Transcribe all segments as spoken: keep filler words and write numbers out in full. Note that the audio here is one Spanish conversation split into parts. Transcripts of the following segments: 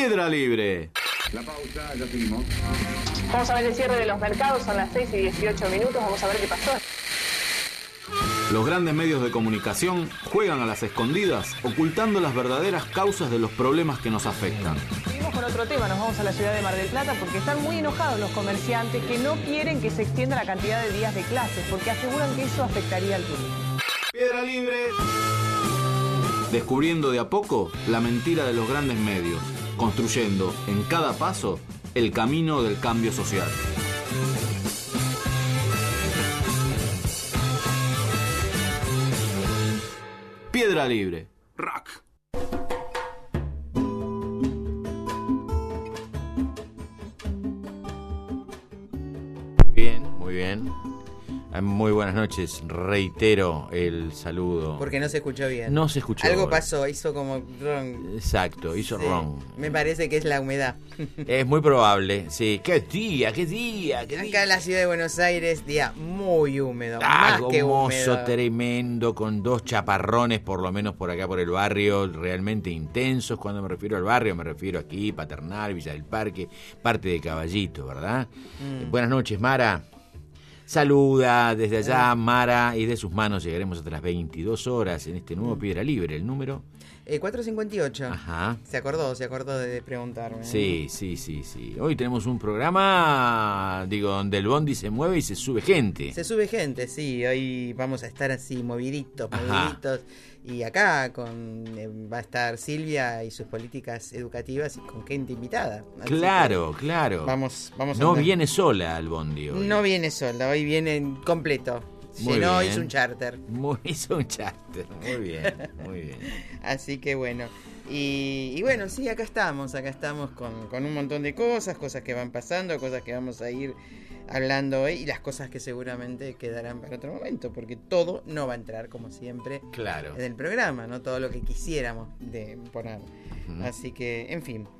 Piedra Libre. La pausa, ya seguimos. Vamos a ver el cierre de los mercados, son las seis y dieciocho minutos, vamos a ver qué pasó. Los grandes medios de comunicación juegan a las escondidas, ocultando las verdaderas causas de los problemas que nos afectan. Seguimos con otro tema, nos vamos a la ciudad de Mar del Plata porque están muy enojados los comerciantes que no quieren que se extienda la cantidad de días de clases porque aseguran que eso afectaría al turismo. Piedra Libre. Descubriendo de a poco la mentira de los grandes medios, construyendo en cada paso el camino del cambio social. Piedra Libre. Rock. Bien, muy bien. Muy buenas noches, reitero el saludo. Porque no se escuchó bien. No se escuchó. Algo pasó, hizo como wrong. Exacto, hizo Sí, wrong. Me parece que es la humedad. Es muy probable, sí. ¿Qué día? ¿Qué día? ¿Qué día? Acá en la ciudad de Buenos Aires, día muy húmedo, Ah, más que gomoso, húmedo. tremendo, con dos chaparrones por lo menos por acá por el barrio, realmente intensos. Cuando me refiero al barrio, me refiero aquí, Paternal, Villa del Parque, parte de Caballito, ¿verdad? Mm. Buenas noches, Mara. Saluda desde allá, Mara, y de sus manos llegaremos hasta las veintidós horas en este nuevo Piedra Libre. ¿El número? Eh, cuatro cincuenta y ocho. Ajá. Se acordó, se acordó de preguntarme. Sí, sí, sí, sí. Hoy tenemos un programa, digo, donde el bondi se mueve y se sube gente. Se sube gente, sí. Hoy vamos a estar así, moviditos, Ajá. moviditos. Y acá con eh, va a estar Silvia y sus políticas educativas y con gente invitada. Así Claro, que claro. Vamos, vamos a No andar. viene sola al bondi hoy. No viene sola, hoy viene completo. Muy Llenó, bien. hizo un charter. Muy, hizo un charter. Muy bien, muy bien. Así que bueno. Y, y bueno, sí, acá estamos, acá estamos con, con un montón de cosas, cosas que van pasando, cosas que vamos a ir hablando hoy y las cosas que seguramente quedarán para otro momento, porque todo no va a entrar como siempre Claro. en el programa, no todo lo que quisiéramos de poner. Ujú. Así que, en fin.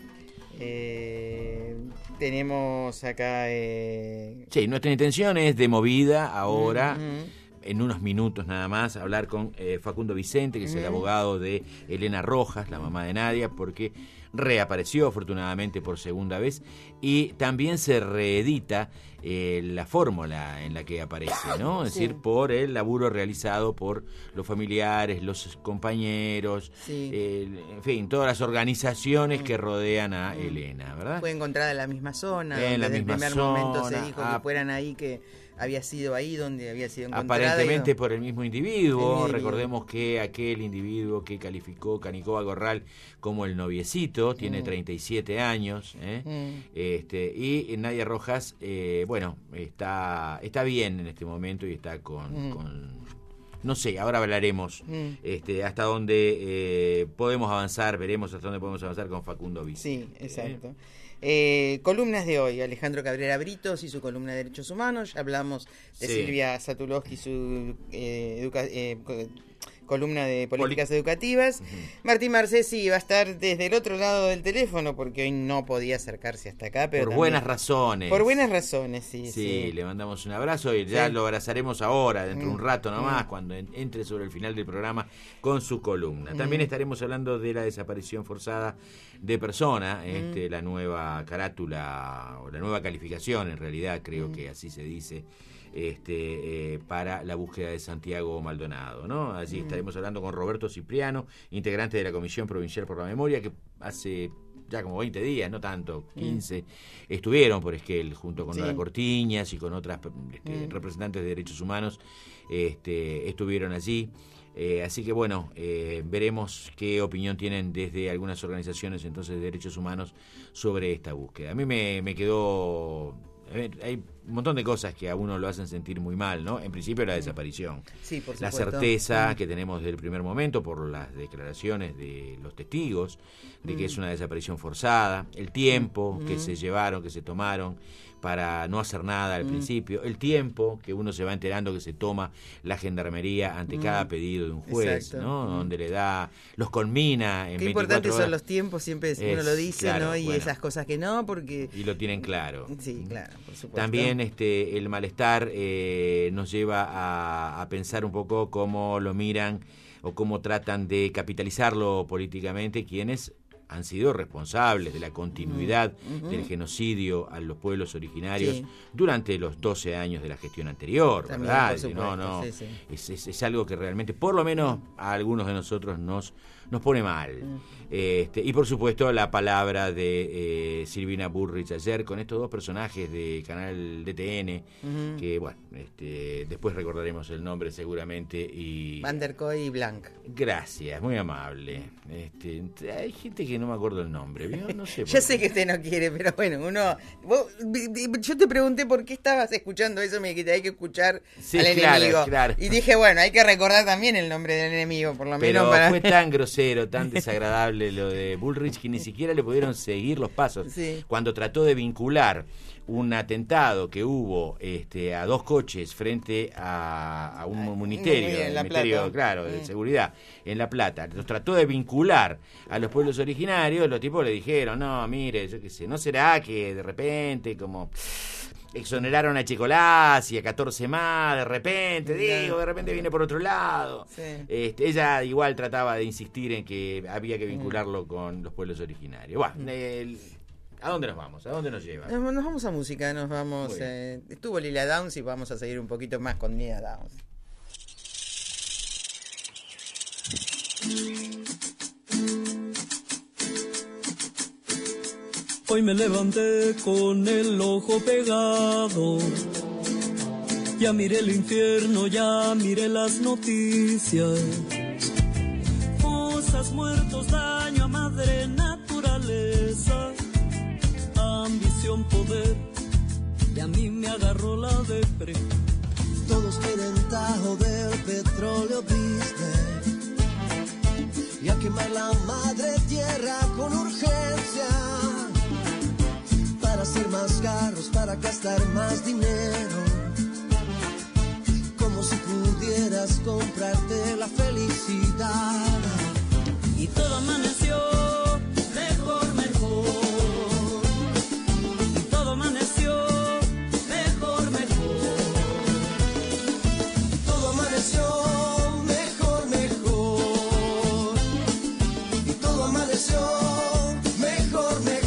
Eh, tenemos acá... Eh, Sí, nuestra intención es de movida ahora, ujú. en unos minutos nada más, hablar con eh, Facundo Vicente, que es el Ujú. abogado de Elena Rojas, la mamá de Nadia, porque reapareció afortunadamente por segunda vez y también se reedita eh, la fórmula en la que aparece, ¿no? Es Sí. decir, por el laburo realizado por los familiares, los compañeros, Sí. eh, en fin, todas las organizaciones Mm. que rodean a Mm. Elena, ¿verdad? Fue encontrada en la misma zona. En donde la desde misma el primer zona, momento se dijo ah, que fueran ahí, que había sido ahí donde había sido encontrada. Aparentemente y- por el mismo El individuo. mismo individuo. Recordemos que aquel individuo que calificó Canicoba Corral como el noviecito tiene Mm. treinta y siete años, ¿eh? Mm. Este, y Nadia Rojas, eh, bueno, está, está bien en este momento y está con, Mm. con- no sé, ahora hablaremos Mm. este, hasta dónde eh, podemos avanzar, veremos hasta dónde podemos avanzar con Facundo Vicente. Sí, exacto. Eh, columnas de hoy, Alejandro Cabrera Britos y su columna de Derechos Humanos. Ya hablamos de Sí. Silvia Satulowski y su eh, educa- eh, co- columna de políticas Poli- educativas. Ujú. Martín Marcesi va a estar desde el otro lado del teléfono porque hoy no podía acercarse hasta acá. Pero Por también- buenas razones. Por buenas razones, sí. Sí, sí. le mandamos un abrazo y ya Sí. lo abrazaremos ahora, dentro de un Mm. rato nomás, Mm. cuando en- entre sobre el final del programa con su columna. También Mm. estaremos hablando de la desaparición forzada de persona, Mm. este, la nueva carátula, o la nueva calificación, en realidad creo Mm. que así se dice, este, eh, para la búsqueda de Santiago Maldonado, ¿no? Allí Mm. estaremos hablando con Roberto Cipriano, integrante de la Comisión Provincial por la Memoria, que hace ya como veinte días, no tanto, quince, estuvieron por Esquel junto con Sí. Nora Cortiñas y con otras este, Mm. representantes de derechos humanos, este, estuvieron allí. Eh, así que bueno, eh, veremos qué opinión tienen desde algunas organizaciones entonces de derechos humanos sobre esta búsqueda. A mí me, me quedó... a ver, hay un montón de cosas que a uno lo hacen sentir muy mal, ¿no? En principio la desaparición. Sí, por La supuesto. certeza Mm. que tenemos desde el primer momento por las declaraciones de los testigos de que Mm. es una desaparición forzada, el tiempo Mm. que se llevaron, que se tomaron para no hacer nada al Mm. principio, el tiempo que uno se va enterando que se toma la gendarmería ante Mm. cada pedido de un juez, Exacto. ¿no? Mm. Donde le da, los culmina en Qué veinticuatro importantes horas son los tiempos, siempre uno Es, lo dice, claro, ¿no? Y bueno. esas cosas que no, porque... y lo tienen claro. Sí, claro, por supuesto. También este el malestar eh, nos lleva a, a pensar un poco cómo lo miran o cómo tratan de capitalizarlo políticamente quienes han sido responsables de la continuidad uh-huh. del genocidio a los pueblos originarios sí. durante los doce años de la gestión anterior, También, ¿verdad? por supuesto, no, no, sí, sí. Es, es, es algo que realmente, por lo menos a algunos de nosotros nos, nos pone mal. Uh-huh. Este, y por supuesto la palabra de eh, Silvina Bullrich ayer con estos dos personajes de canal D T N, uh-huh. que bueno, este, después recordaremos el nombre seguramente. Y Van der Kooi y Blanc. Gracias, muy amable. Este, hay gente que no me acuerdo el nombre, ¿vio? No sé. Ya sé que usted no quiere, pero bueno, uno... Vos, yo te pregunté por qué estabas escuchando eso, me dijiste, hay que escuchar sí, al claro, enemigo. Claro. Y dije, bueno, hay que recordar también el nombre del enemigo, por lo pero menos para... fue tan grosero, tan desagradable lo de Bullrich que ni siquiera le pudieron seguir los pasos. Sí. Cuando trató de vincular un atentado que hubo este, a dos coches frente a, a un ministerio, en La ministerio Plata. claro, de Mm. seguridad en La Plata, los trató de vincular a los pueblos originarios, los tipos le dijeron, no, mire, yo qué sé, ¿no será que de repente como exoneraron a Chicolás y a catorce más, de repente, digo, de repente viene por otro lado? Sí. Este, ella igual trataba de insistir en que había que vincularlo mm. con los pueblos originarios. Bueno, mm. el, ¿a dónde nos vamos? ¿A dónde nos lleva? Nos, nos vamos a música, nos vamos... Eh, estuvo Lila Downs y vamos a seguir un poquito más con Lila Downs. Hoy me levanté con el ojo pegado, ya miré el infierno, ya miré las noticias, fosas, muertos, daño a madre naturaleza, ambición, poder, y a mí me agarró la depre. Todos quieren tajo del petróleo business y a quemar la madre tierra con urgencia, para hacer más carros, para gastar más dinero, como si pudieras comprarte la felicidad. Y todo amaneció mejor, mejor, y todo amaneció mejor, mejor, todo amaneció mejor, mejor, y todo amaneció mejor, mejor.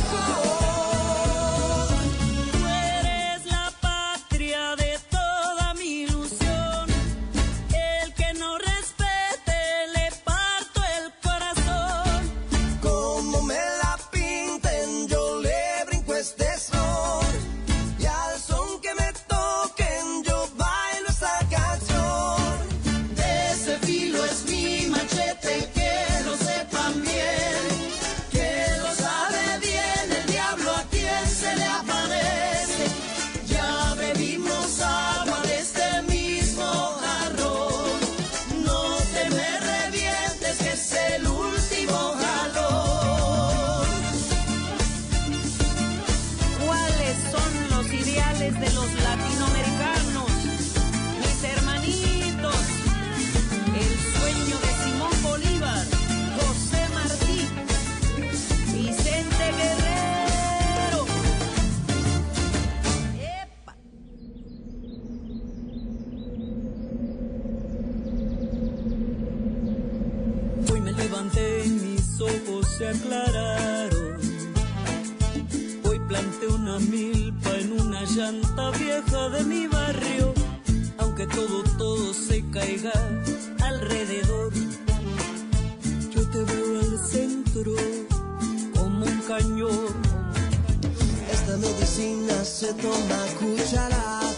Se aclararon. Hoy planté una milpa en una llanta vieja de mi barrio, aunque todo, todo se caiga alrededor. Yo te veo al centro como un cañón. Esta medicina se toma cucharadas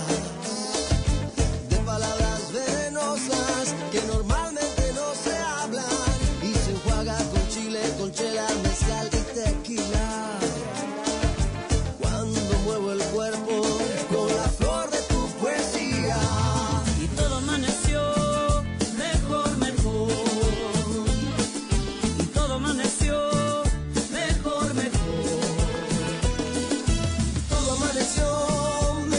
de palabras venenosas que normalmente no se hablan, y se enjuaga con chile, con chela, mezcal y tequila. Cuando muevo el cuerpo con la flor de tu poesía, y todo amaneció mejor, mejor, y todo amaneció mejor, mejor, todo amaneció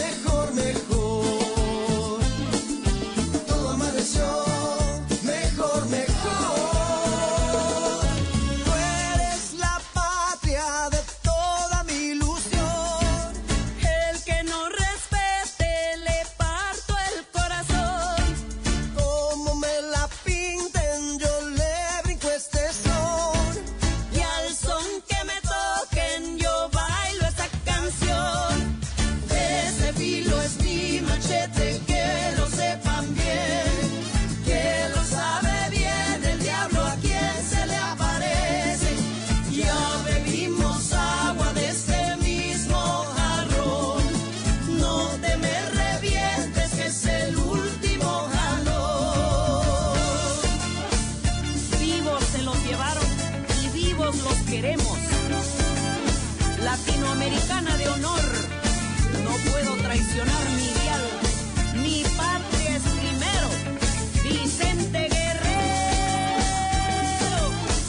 los queremos. Latinoamericana de honor, no puedo traicionar mi ideal. Mi patria es primero. Vicente Guerrero.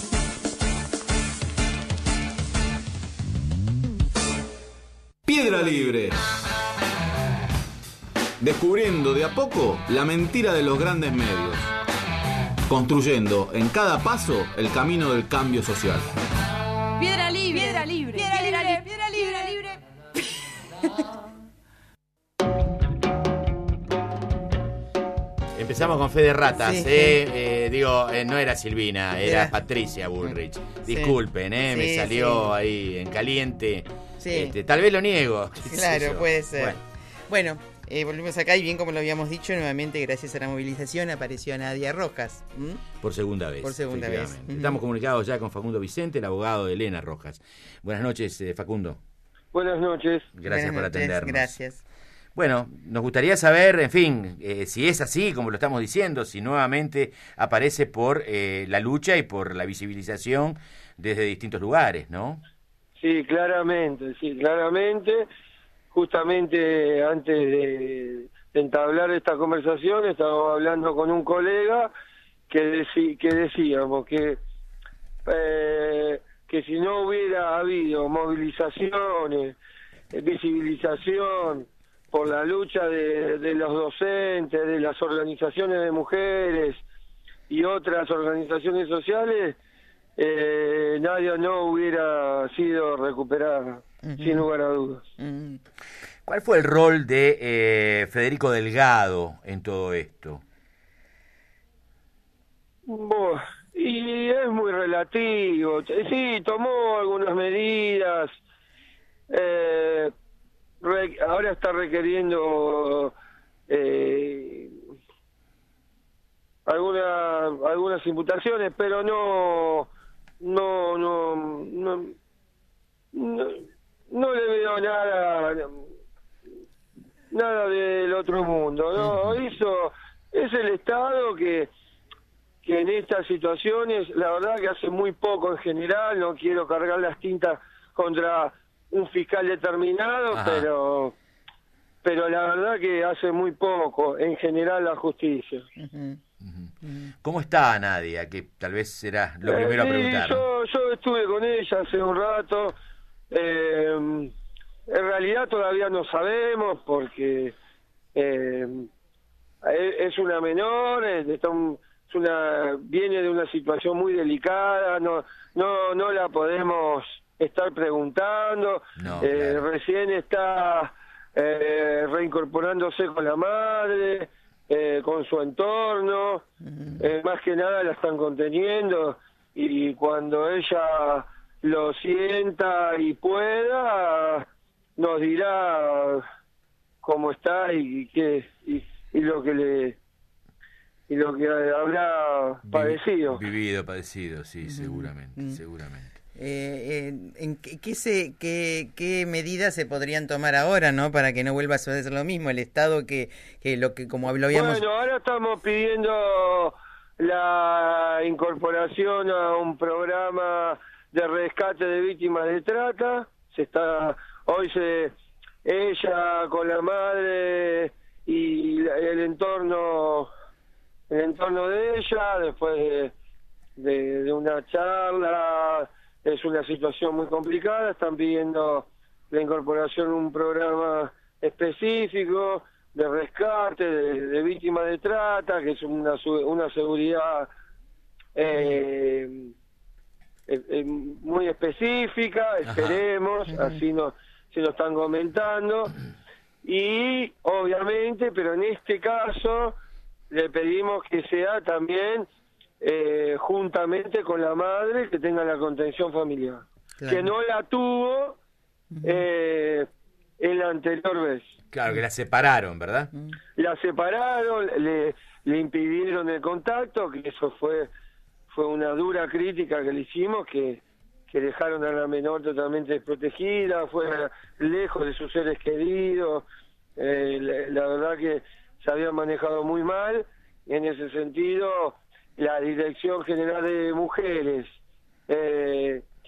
Piedra Libre. Descubriendo de a poco la mentira de los grandes medios. Construyendo en cada paso el camino del cambio social. Piedra libre, piedra libre, piedra libre, piedra libre, libre. Empezamos con fe de ratas, Sí, ¿eh? sí. Eh, digo, eh, no era Silvina, era, Era- Patricia Bullrich. Sí. Disculpen, ¿eh? Me Sí, salió sí. ahí en caliente. Sí. Este, tal vez lo niego. qué sé Claro, yo. puede ser. Bueno, Bueno, eh, volvemos acá y bien como lo habíamos dicho, nuevamente gracias a la movilización apareció Nadia Rojas. ¿m? por segunda vez. Por segunda vez. efectivamente. Ujú. Estamos comunicados ya con Facundo Vicente, el abogado de Elena Rojas. Buenas noches, eh, Facundo. Buenas noches. Gracias Buenas por noches, atendernos. Gracias. Bueno, nos gustaría saber, en fin, eh, si es así, como lo estamos diciendo, si nuevamente aparece por eh, la lucha y por la visibilización desde distintos lugares, ¿no? Sí, claramente, sí, claramente. Justamente antes de, de entablar esta conversación estábamos hablando con un colega que, deci- que decíamos que eh, que si no hubiera habido movilizaciones, eh, visibilización por la lucha de, de los docentes, de las organizaciones de mujeres y otras organizaciones sociales, eh, Nadia no hubiera sido recuperada, Ujú. sin lugar a dudas. Mm. ¿Cuál fue el rol de eh, Federico Delgado en todo esto? Buah, y es muy relativo. Sí, tomó algunas medidas. eh, re- ahora está requiriendo eh, alguna, algunas imputaciones, pero no, no, no, no, no, no le veo nada, nada del otro mundo. No, hizo, es el Estado que que en estas situaciones, la verdad que hace muy poco en general, no quiero cargar las tintas contra un fiscal determinado, Ajá. pero pero la verdad que hace muy poco en general la justicia. Ujú. ¿Cómo está Nadia? Que tal vez será lo Eh, primero a sí, preguntar. ¿no? yo, yo estuve con ella hace un rato. eh, en realidad todavía no sabemos porque eh, es una menor, es de- está un- es una viene de una situación muy delicada, no no no la podemos estar preguntando. No, Eh, claro. recién está eh, reincorporándose con la madre, eh, con su entorno. Eh, más que nada la están conteniendo y cuando ella lo sienta y pueda nos dirá cómo está y qué y, y lo que le y lo que habrá Vi- padecido. Vivido, padecido, sí, seguramente, Mm. seguramente. Eh, eh, ¿en qué, qué se, qué, qué medidas se podrían tomar ahora, no, para que no vuelva a suceder lo mismo? El Estado que, que lo que como lo habíamos... Bueno, ahora estamos pidiendo la incorporación a un programa de rescate de víctimas de trata. Se está hoy se ella con la madre y la- el entorno el entorno de ella después de, de, de una charla, es una situación muy complicada, están pidiendo la incorporación a un programa específico de rescate de, de víctimas de trata, que es una su- una seguridad eh, eh, eh, muy específica, esperemos, así nos, se lo están comentando, y obviamente, pero en este caso le pedimos que sea también eh, juntamente con la madre que tenga la contención familiar, Claro. que no la tuvo eh, en la anterior vez. Claro, que la separaron, ¿verdad? La separaron, le, le impidieron el contacto, que eso fue fue una dura crítica que le hicimos, que, que dejaron a la menor totalmente desprotegida, fuera lejos de sus seres queridos. Eh, la, la verdad que se había manejado muy mal. En ese sentido, la Dirección General de Mujeres, eh,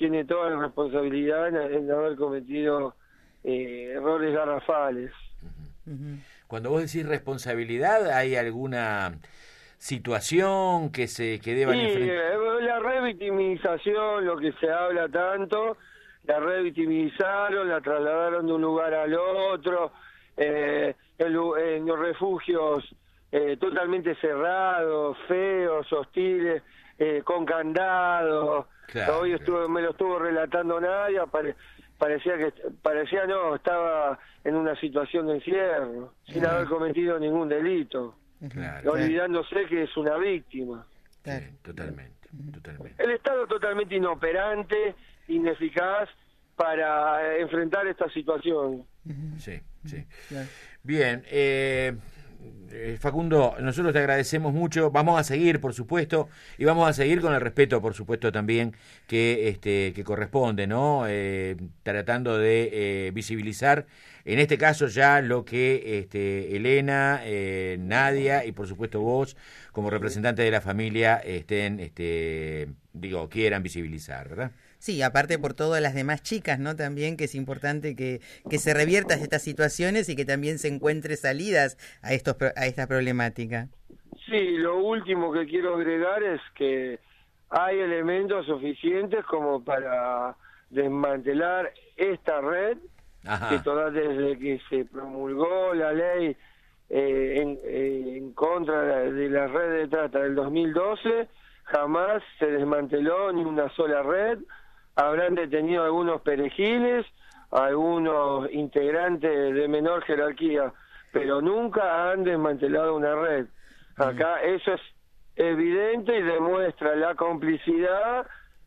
tiene toda la responsabilidad en, en haber cometido eh, errores garrafales. Uh-huh. Cuando vos decís responsabilidad, ¿hay alguna situación que se que deban sí, enfrentar? Eh, la revictimización, lo que se habla tanto, la revictimizaron, la trasladaron de un lugar al otro, eh, en, en los refugios eh, totalmente cerrados, feos, hostiles, eh, con candados. Claro, Hoy estuvo, me lo estuvo relatando Nadia, pare, parecía que parecía no, estaba en una situación de encierro, sin haber cometido ningún delito, claro, olvidándose que es una víctima. Sí, totalmente, totalmente. El Estado totalmente inoperante, ineficaz para enfrentar esta situación. Sí, sí. Claro. Bien, eh, Facundo, nosotros te agradecemos mucho, vamos a seguir, por supuesto, y vamos a seguir con el respeto, por supuesto, también que este que corresponde, ¿no? Eh, tratando de eh, visibilizar, en este caso ya lo que este, Elena, eh, Nadia y por supuesto vos, como representante de la familia, estén, este, digo, quieran visibilizar, ¿verdad? Sí, aparte por todas las demás chicas, ¿no? También que es importante que, que se reviertan estas situaciones y que también se encuentre salidas a estos a esta problemática. Sí, lo último que quiero agregar es que hay elementos suficientes como para desmantelar esta red. Ajá. Que toda desde que se promulgó la ley eh, en, eh, en contra de la red de trata del dos mil doce, jamás se desmanteló ni una sola red. Habrán detenido algunos perejiles, algunos integrantes de menor jerarquía, pero nunca han desmantelado una red. Acá eso es evidente y demuestra la complicidad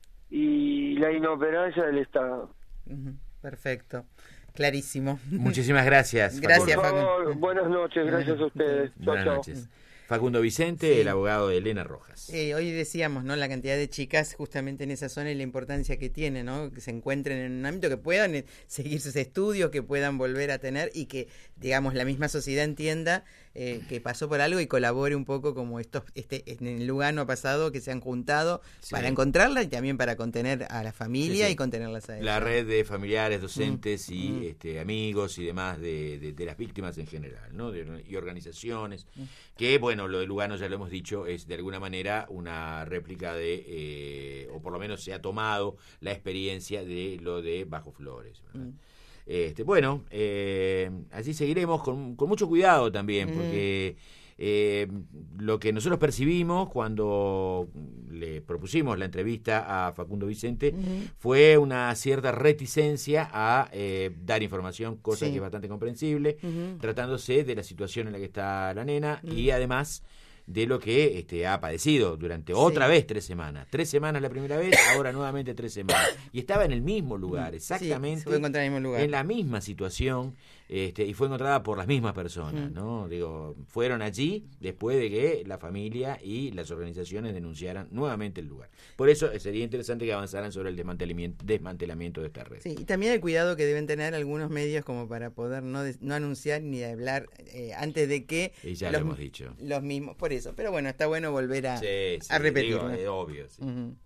y la inoperancia del Estado. Perfecto, clarísimo. Muchísimas gracias. Gracias, Por favor, Facundo. Buenas noches, gracias a ustedes. Buenas chau, noches. Chau. Facundo Vicente, sí. El abogado de Elena Rojas. Eh, hoy decíamos, ¿no? La cantidad de chicas justamente en esa zona y la importancia que tiene, ¿no? Que se encuentren en un ámbito que puedan eh, seguir sus estudios, que puedan volver a tener y que, digamos, la misma sociedad entienda eh, que pasó por algo y colabore un poco como estos, este, en el Lugano ha pasado, que se han juntado sí. para encontrarla y también para contener a la familia sí, sí. y contenerlas a ellas. La red de familiares, docentes mm. y mm. Este, amigos y demás de, de, de las víctimas en general, ¿no? De, y organizaciones, mm. que, bueno, lo de Lugano ya lo hemos dicho, es de alguna manera una réplica de, eh, o por lo menos se ha tomado la experiencia de lo de Bajo Flores, ¿verdad? Mm. Este, bueno, eh, así seguiremos con, con mucho cuidado también, porque eh, lo que nosotros percibimos cuando le propusimos la entrevista a Facundo Vicente uh-huh. fue una cierta reticencia a eh, dar información, cosa sí. que es bastante comprensible, uh-huh. tratándose de la situación en la que está la nena uh-huh. y además de lo que este, ha padecido durante otra sí. vez tres semanas. Tres semanas la primera vez, ahora nuevamente tres semanas. Y estaba en el mismo lugar, exactamente. Sí, se fue encontrar en el mismo lugar. En la misma situación, este, y fue encontrada por las mismas personas, mm. ¿no? Digo, fueron allí después de que la familia y las organizaciones denunciaran nuevamente el lugar. Por eso sería interesante que avanzaran sobre el desmantelamiento, desmantelamiento de esta red. Sí, y también el cuidado que deben tener algunos medios como para poder no, de, no anunciar ni hablar eh, antes de que... Y ya los, lo hemos dicho. Los mismos, por eso. Pero bueno, está bueno volver a, sí, sí, a repetir. Digo, es obvio, sí. Uh-huh.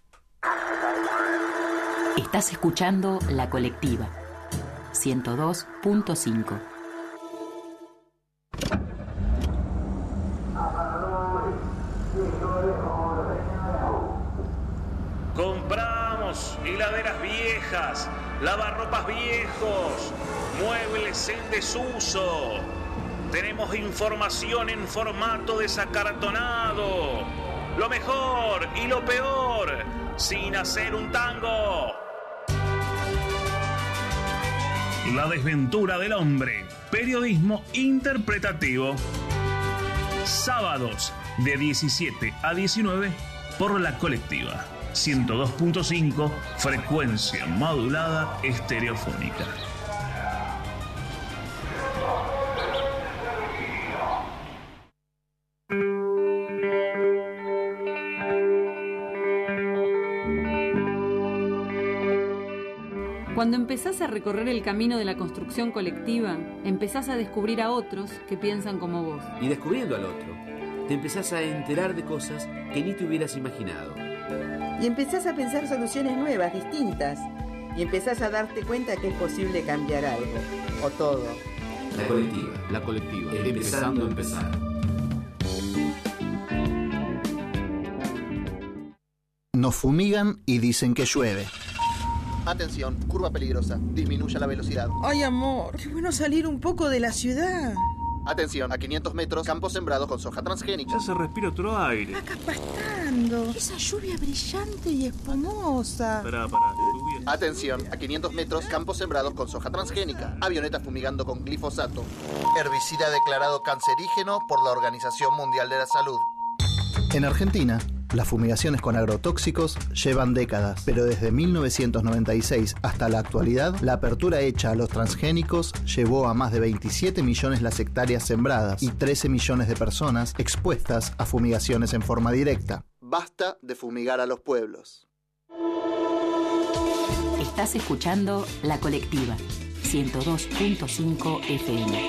Estás escuchando La Colectiva, ciento dos punto cinco. Compramos heladeras viejas, lavarropas viejos, muebles en desuso. Tenemos información en formato desacartonado. Lo mejor y lo peor, sin hacer un tango. La desventura del hombre. Periodismo interpretativo. Sábados de diecisiete a diecinueve por La Colectiva. ciento dos punto cinco, frecuencia modulada estereofónica. Cuando empezás a recorrer el camino de la construcción colectiva, empezás a descubrir a otros que piensan como vos. Y descubriendo al otro, te empezás a enterar de cosas que ni te hubieras imaginado. y empezás a pensar soluciones nuevas, distintas, y empezás a darte cuenta que es posible cambiar algo, o todo. La colectiva, la colectiva, empezando a empezar. Nos fumigan y dicen que llueve. Atención, curva peligrosa, disminuya la velocidad. Ay, amor, qué bueno salir un poco de la ciudad. Atención, a quinientos metros, campos sembrados con soja transgénica. Ya se respira otro aire. Acá pastando. Esa lluvia brillante y espumosa. Pará, pará, lluvia. Atención, a quinientos metros, campos sembrados con soja transgénica. Avioneta fumigando con glifosato. Herbicida declarado cancerígeno por la Organización Mundial de la Salud. En Argentina, las fumigaciones con agrotóxicos llevan décadas, pero desde mil novecientos noventa y seis hasta la actualidad, la apertura hecha a los transgénicos llevó a más de veintisiete millones las hectáreas sembradas y trece millones de personas expuestas a fumigaciones en forma directa. Basta de fumigar a los pueblos. Estás escuchando La Colectiva, ciento dos punto cinco F M.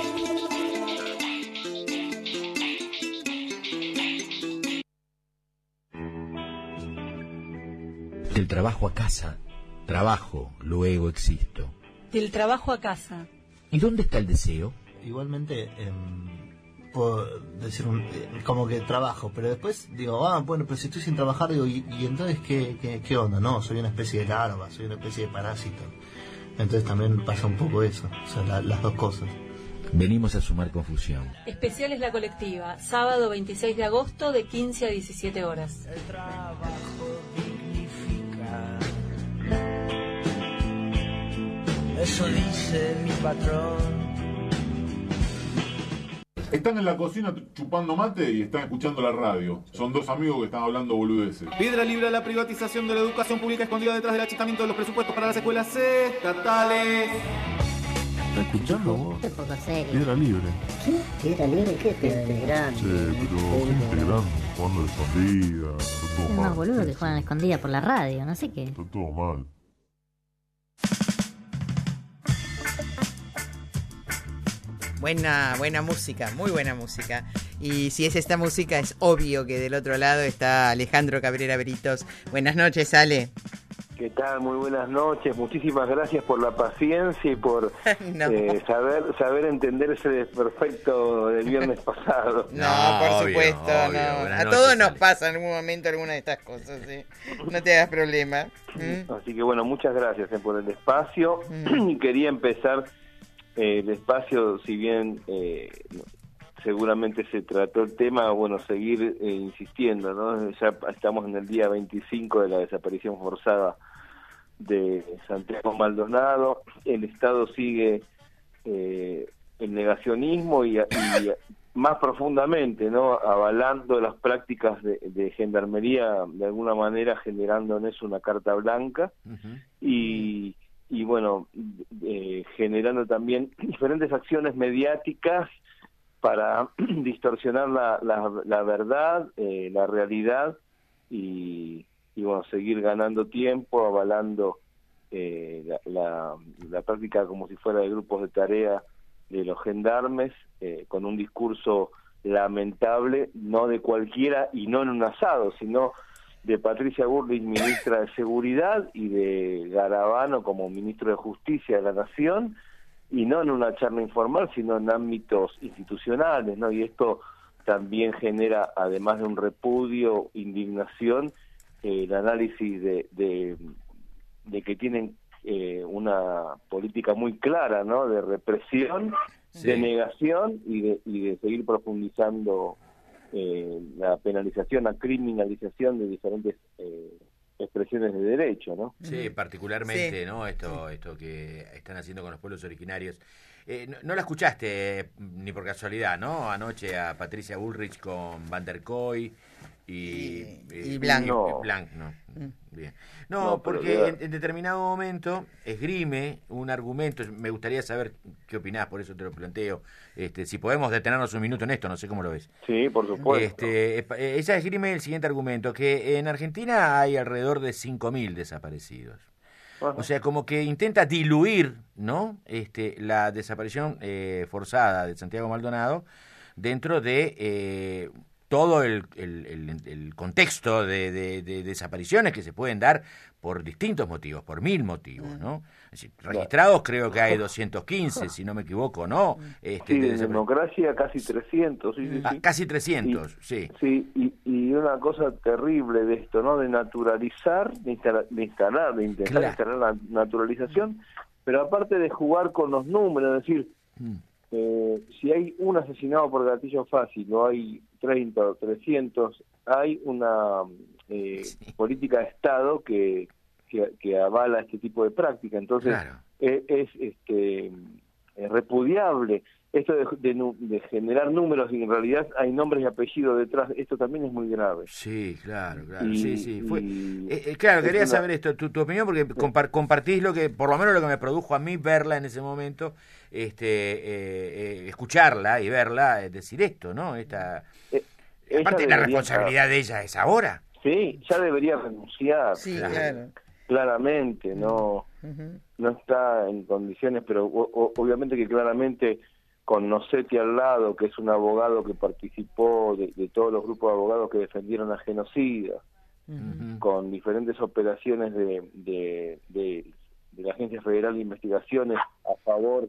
Del trabajo a casa, trabajo, luego existo. Del trabajo a casa. ¿Y dónde está el deseo? Igualmente, eh, puedo decir un, eh, como que trabajo, pero después digo, ah, bueno, pero si estoy sin trabajar, digo, ¿y, y entonces qué, qué, qué onda? No, soy una especie de larva, soy una especie de parásito. Entonces también pasa un poco eso, o sea, la, las dos cosas. Venimos a sumar confusión. Especial es La Colectiva, sábado veintiséis de agosto de quince a diecisiete horas. El trabajo dignifica. Eso dice mi patrón. Están en la cocina chupando mate y están escuchando la radio. Son dos amigos que están hablando boludeces. Piedra libre a la privatización de la educación pública escondida detrás del achicamiento de los presupuestos para las escuelas estatales. ¿Estás escuchando vos? Qué poco serio. Piedra libre. ¿Qué? ¿Piedra libre? ¿Qué? Piedra grande. Sí, pero gente grande, jugando de escondida. Está todo Es mal. más boludo que juegan a escondida por la radio, no sé qué. Está todo mal. Buena, buena música, muy buena música. Y si es esta música, es obvio que del otro lado está Alejandro Cabrera Britos. Buenas noches, Ale. ¿Qué tal? Muy buenas noches. Muchísimas gracias por la paciencia y por no. eh, saber saber entender ese desperfecto del viernes pasado. No, no por obvio, supuesto, obvio. no. Buenas a noches, todos nos Ale. Pasa en algún momento alguna de estas cosas, ¿sí? No te hagas problema. ¿Mm? Así que bueno, muchas gracias eh, por el espacio. ¿Mm? Y quería empezar eh, el espacio, si bien eh, seguramente se trató el tema, bueno, seguir eh, insistiendo, ¿no? Ya estamos en el día veinticinco de la desaparición forzada de Santiago Maldonado. El Estado sigue eh, el negacionismo y, y más profundamente, ¿no? Avalando las prácticas de, de gendarmería, de alguna manera generando en eso una carta blanca. Uh-huh. y y bueno, eh, generando también diferentes acciones mediáticas para distorsionar la, la, la verdad, eh, la realidad y, y bueno, seguir ganando tiempo, avalando eh, la, la, la práctica como si fuera de grupos de tarea de los gendarmes, eh, con un discurso lamentable, no de cualquiera y no en un asado, sino de Patricia Bullrich, ministra de Seguridad, y de Garabano como ministro de Justicia de la Nación, y no en una charla informal, sino en ámbitos institucionales, ¿no? Y esto también genera, además de un repudio, indignación, eh, el análisis de, de, de que tienen eh, una política muy clara, ¿no? De represión, sí. de negación y de, y de seguir profundizando eh, la penalización, la criminalización de diferentes eh, expresiones de derecho, ¿no? Sí, particularmente, sí. ¿no? Esto, esto que están haciendo con los pueblos originarios. Eh, no, no la escuchaste eh, ni por casualidad, ¿no? Anoche a Patricia Bullrich con Van der Koy y, y, y, y Blanc. No. Blanc, no. Mm. Bien. No, no porque en, en determinado momento esgrime un argumento. Me gustaría saber qué opinás, por eso te lo planteo. Este, si podemos detenernos un minuto en esto, no sé cómo lo ves. Sí, por supuesto. Este, ella esgrime el siguiente argumento, que en Argentina hay alrededor de cinco mil desaparecidos. Ajá. O sea, como que intenta diluir, ¿no? Este, la desaparición eh, forzada de Santiago Maldonado dentro de eh, todo el, el, el, el contexto de, de, de desapariciones que se pueden dar por distintos motivos, por mil motivos, ¿no? Es decir, registrados creo que hay doscientos quince, si no me equivoco, ¿no? Este, sí, de de democracia casi trescientos, sí, sí, ah, sí. Casi trescientos, y, sí. Sí, y, y una cosa terrible de esto, ¿no? De naturalizar, de instalar, de, instalar, de intentar Claro. instalar la naturalización, pero aparte de jugar con los números, es decir, Mm. eh, si hay un asesinado por gatillo fácil, o hay treinta o trescientos, hay una eh, Sí. política de Estado que, que, que avala este tipo de práctica. Entonces, Claro. es, es, este, es repudiable esto de, de, nu- de generar números y en realidad hay nombres y apellidos detrás. Esto también es muy grave. Sí, claro, claro, Y- sí, sí. Fue, y eh, eh, claro, es quería una- saber esto, tu, tu opinión, porque compar- compartís lo que, por lo menos lo que me produjo a mí verla en ese momento, este, eh, eh, escucharla y verla, es decir esto, ¿no? Esta, Eh, ella aparte la debería responsabilidad estar- de ella es ahora. Sí, ya debería renunciar. Sí, Claro. claro. Claramente, no, Ujú. no está en condiciones, pero o- o- obviamente que claramente con Nocetti al lado, que es un abogado que participó de, de todos los grupos de abogados que defendieron a genocidas, Ujú. con diferentes operaciones de, de, de, de la Agencia Federal de Investigaciones a favor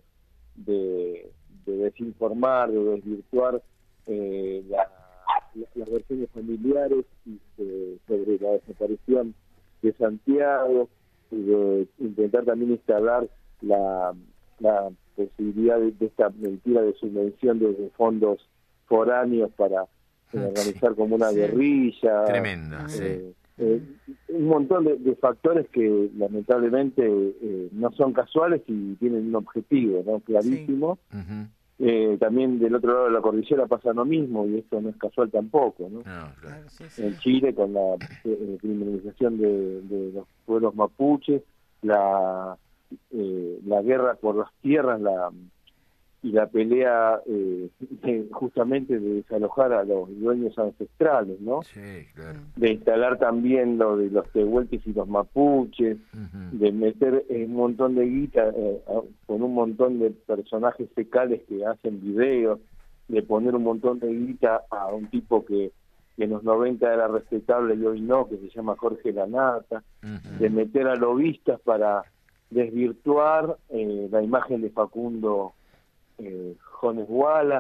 de, de desinformar, de desvirtuar eh, la- la- las versiones familiares y, eh, sobre la desaparición de Santiago, y de intentar también instalar la, la posibilidad de, de esta mentira de subvención de, de fondos foráneos para eh, organizar como una Sí. guerrilla. Tremendo, eh, sí. eh, un montón de, de factores que lamentablemente eh, no son casuales y tienen un objetivo, ¿no? Clarísimo. Ujú. Eh, también del otro lado de la cordillera pasa lo mismo y esto no es casual tampoco, ¿no? No, claro. Claro, sí, sí. En Chile con la eh, criminalización de, de los pueblos mapuches, la eh, la guerra por las tierras, la y la pelea eh, de- justamente de desalojar a los dueños ancestrales, ¿no? Sí, claro. De instalar también lo de los tehuelches y los mapuches, Ujú. de meter eh, un montón de guita eh, a- con un montón de personajes fecales que hacen videos, de poner un montón de guita a un tipo que, que en los noventa era respetable y hoy no, que se llama Jorge Lanata, Ujú. de meter a lobistas para desvirtuar eh, la imagen de Facundo eh, Jones Wala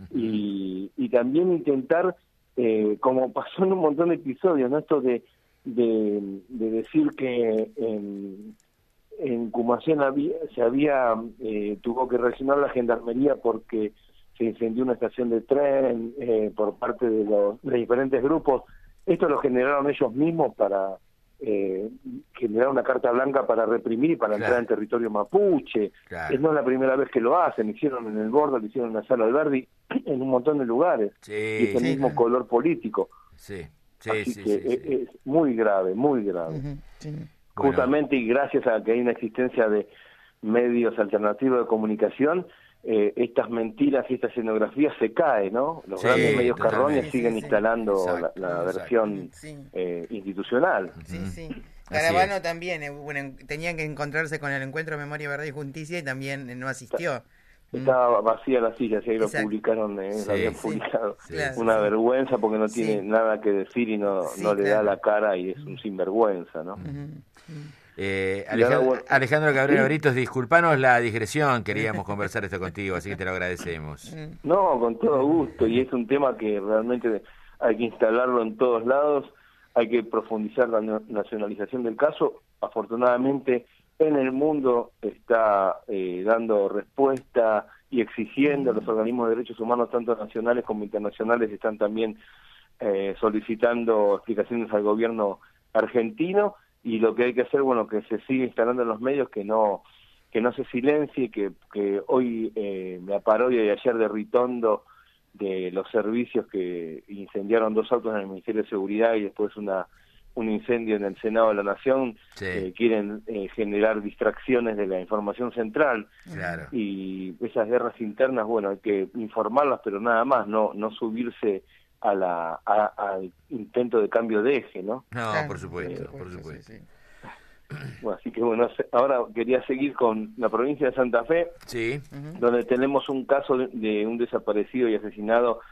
y, y también intentar, eh, como pasó en un montón de episodios, ¿no? Esto de, de, de decir que en, en Cumacén había, se había, eh, tuvo que reaccionar la gendarmería porque se incendió una estación de tren eh, por parte de los de diferentes grupos. Esto lo generaron ellos mismos para eh, generar una carta blanca para reprimir y para Claro. entrar en territorio mapuche. Claro. Es no es la primera vez que lo hacen, hicieron en el Bordo, lo hicieron en la Sala Alberdi, en un montón de lugares. Sí, y es el sí, mismo claro. color político. Sí, sí, Así sí, que sí, es, sí. es muy grave, muy grave. Ujú, sí. Bueno. Justamente y gracias a que hay una existencia de medios alternativos de comunicación, eh, estas mentiras y esta escenografía se cae, ¿no? Los Sí, grandes medios totalmente. carroñas Sí, siguen sí, sí. instalando Exacto, la, la exacto. versión Sí. eh, institucional. Sí, sí. Así Garabano es. también, eh, bueno, tenían que encontrarse con el encuentro de Memoria, Verdad y Justicia y también eh, no asistió. Mm. Estaba vacía la silla, si ahí lo Exacto. publicaron, eh, Sí, lo habían sí, publicado. sí, claro, Una sí. vergüenza porque no Sí. tiene nada que decir y no, Sí, no le claro. da la cara y es un sinvergüenza, ¿no? Ujú. Eh, Y ahora, Alejandro, bueno, Alejandro Cabrera sí. Britos, disculpanos la digresión, queríamos conversar esto contigo, así que te lo agradecemos. Mm. No, con todo gusto, y es un tema que realmente hay que instalarlo en todos lados, hay que profundizar la na- nacionalización del caso. Afortunadamente, en el mundo está eh, dando respuesta y exigiendo, los organismos de derechos humanos, tanto nacionales como internacionales, están también eh, solicitando explicaciones al gobierno argentino, y lo que hay que hacer, bueno, que se siga instalando en los medios, que no que no se silencie, que, que hoy eh, la parodia de ayer de Ritondo de los servicios que incendiaron dos autos en el Ministerio de Seguridad y después una un incendio en el Senado de la Nación, Sí. eh, quieren eh, generar distracciones de la información central, Claro. y esas guerras internas, bueno, hay que informarlas, pero nada más, no no subirse a la a- al intento de cambio de eje, ¿no? No, Claro, por supuesto, por supuesto. sí, sí. Bueno, así que bueno, se- ahora quería seguir con la provincia de Santa Fe, Sí, Ujú. donde tenemos un caso de, de un desaparecido y asesinado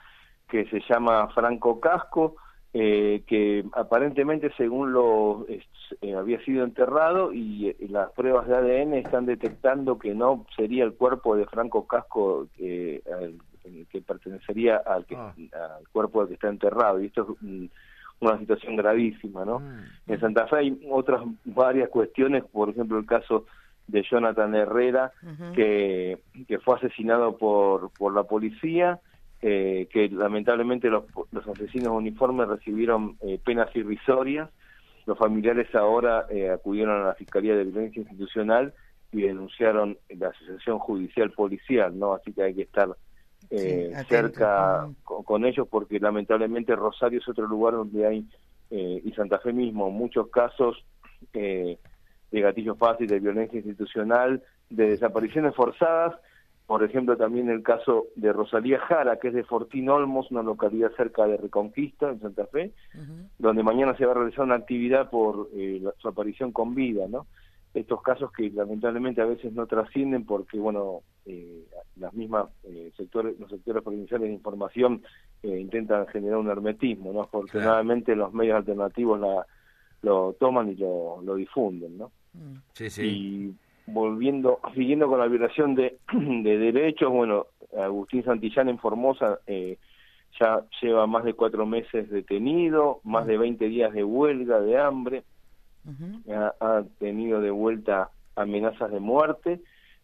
que se llama Franco Casco, eh, que aparentemente según lo eh, había sido enterrado y eh, las pruebas de A D N están detectando que no sería el cuerpo de Franco Casco eh, al, que pertenecería al, que, ah. al cuerpo del que está enterrado, y esto es un, una situación gravísima, ¿no? Mm. En Santa Fe hay otras varias cuestiones, por ejemplo el caso de Jonathan Herrera, uh-huh. que, que fue asesinado por, por la policía, eh, que lamentablemente los, los asesinos uniformes recibieron eh, penas irrisorias. Los familiares ahora eh, acudieron a la Fiscalía de Violencia Institucional y denunciaron la asociación judicial policial, ¿no? Así que hay que estar eh, sí, cerca uh-huh. con, con ellos, porque lamentablemente Rosario es otro lugar donde hay, eh, y Santa Fe mismo, muchos casos eh, de gatillo fácil, de violencia institucional, de desapariciones forzadas. Por ejemplo, también el caso de Rosalía Jara, que es de Fortín Olmos, una localidad cerca de Reconquista, en Santa Fe, uh-huh. donde mañana se va a realizar una actividad por eh, la, su aparición con vida, ¿no? Estos casos que lamentablemente a veces no trascienden porque, bueno, eh, las mismas eh, sectores, los sectores provinciales de información eh, intentan generar un hermetismo, ¿no? Afortunadamente los medios alternativos la, lo toman y lo, lo difunden, ¿no? Sí, sí. Y volviendo, siguiendo con la violación de, de derechos, bueno, Agustín Santillán en Formosa eh, ya lleva más de cuatro meses detenido, más de veinte días de huelga, de hambre, uh-huh. ha, ha tenido de vuelta amenazas de muerte,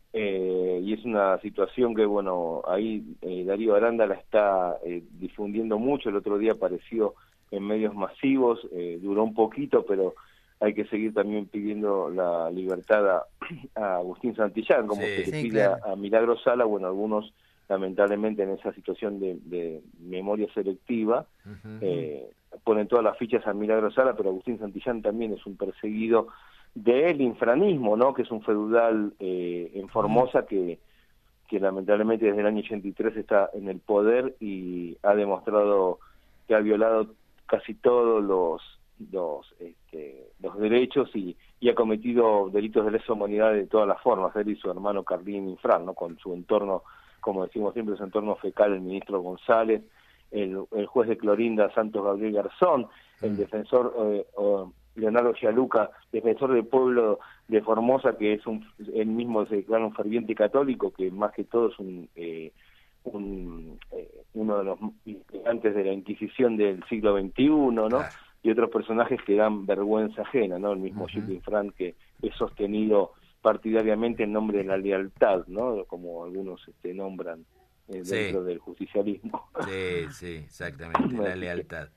eh, y es una situación que, bueno, ahí eh, Darío Aranda la está eh, difundiendo mucho. El otro día apareció en medios masivos, eh, duró un poquito, pero hay que seguir también pidiendo la libertad a, a Agustín Santillán, como sí, se le sí, pide claro. a, a Milagro Sala. Bueno, algunos lamentablemente en esa situación de, de memoria selectiva uh-huh. eh, ponen todas las fichas a Milagro Sala, pero Agustín Santillán también es un perseguido del infranismo, ¿no? Que es un feudal eh, en Formosa uh-huh. que, que lamentablemente desde el año ochenta y tres está en el poder y ha demostrado que ha violado casi todos los los este, los derechos y, y ha cometido delitos de lesa humanidad de todas las formas, él y su hermano Carlín Infran, ¿no? Con su entorno, como decimos siempre, su entorno fecal, el ministro González, el, el juez de Clorinda Santos Gabriel Garzón, el mm. defensor eh, oh, Leonardo Gialuca, defensor del pueblo de Formosa, que es un, él mismo se declara un ferviente católico, que más que todo es un eh, un eh, uno de los integrantes de la Inquisición del siglo veintiuno, ¿no? Ah. Y otros personajes que dan vergüenza ajena, ¿no? El mismo uh-huh. Gilles Infran, que es sostenido partidariamente en nombre de la lealtad, ¿no? Como algunos este, nombran eh, dentro sí. del justicialismo. Sí, sí, exactamente, la lealtad.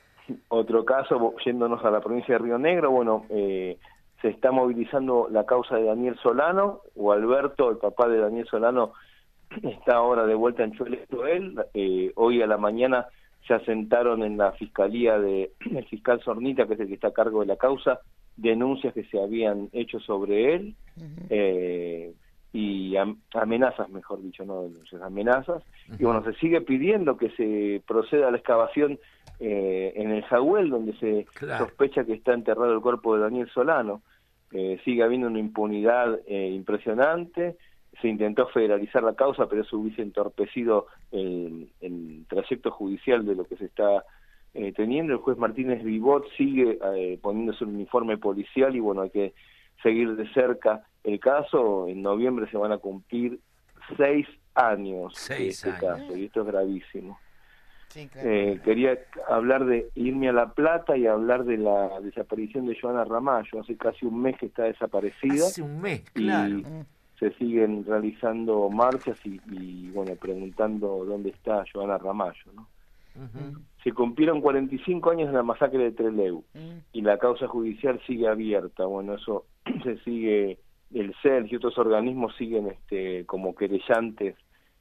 Otro caso, yéndonos a la provincia de Río Negro, bueno, eh, se está movilizando la causa de Daniel Solano, o Alberto, el papá de Daniel Solano, está ahora de vuelta en Chuelet-Toel. Eh, hoy a la mañana se asentaron en la fiscalía de el fiscal Zornita, que es el que está a cargo de la causa, denuncias que se habían hecho sobre él, uh-huh. eh, y am- amenazas, mejor dicho, no denuncias, amenazas. Uh-huh. Y bueno, se sigue pidiendo que se proceda a la excavación eh, en el Jagüel, donde se claro. sospecha que está enterrado el cuerpo de Daniel Solano. Eh, sigue habiendo una impunidad eh, impresionante. Se intentó federalizar la causa, pero eso hubiese entorpecido el, el trayecto judicial de lo que se está eh, teniendo. El juez Martínez Vivot sigue eh, poniéndose un uniforme policial y bueno, hay que seguir de cerca el caso. En noviembre se van a cumplir seis años seis de este años. caso, y esto es gravísimo. Sí, claro. Eh, quería hablar de irme a La Plata y hablar de la desaparición de Joana Ramallo. Hace casi un mes que está desaparecida. Hace un mes, claro. Y se siguen realizando marchas y, y bueno, preguntando dónde está Joana Ramallo, ¿no? Uh-huh. Se cumplieron cuarenta y cinco años de la masacre de Trelew uh-huh. y la causa judicial sigue abierta. Bueno, eso se sigue, el C E L y otros organismos siguen este como querellantes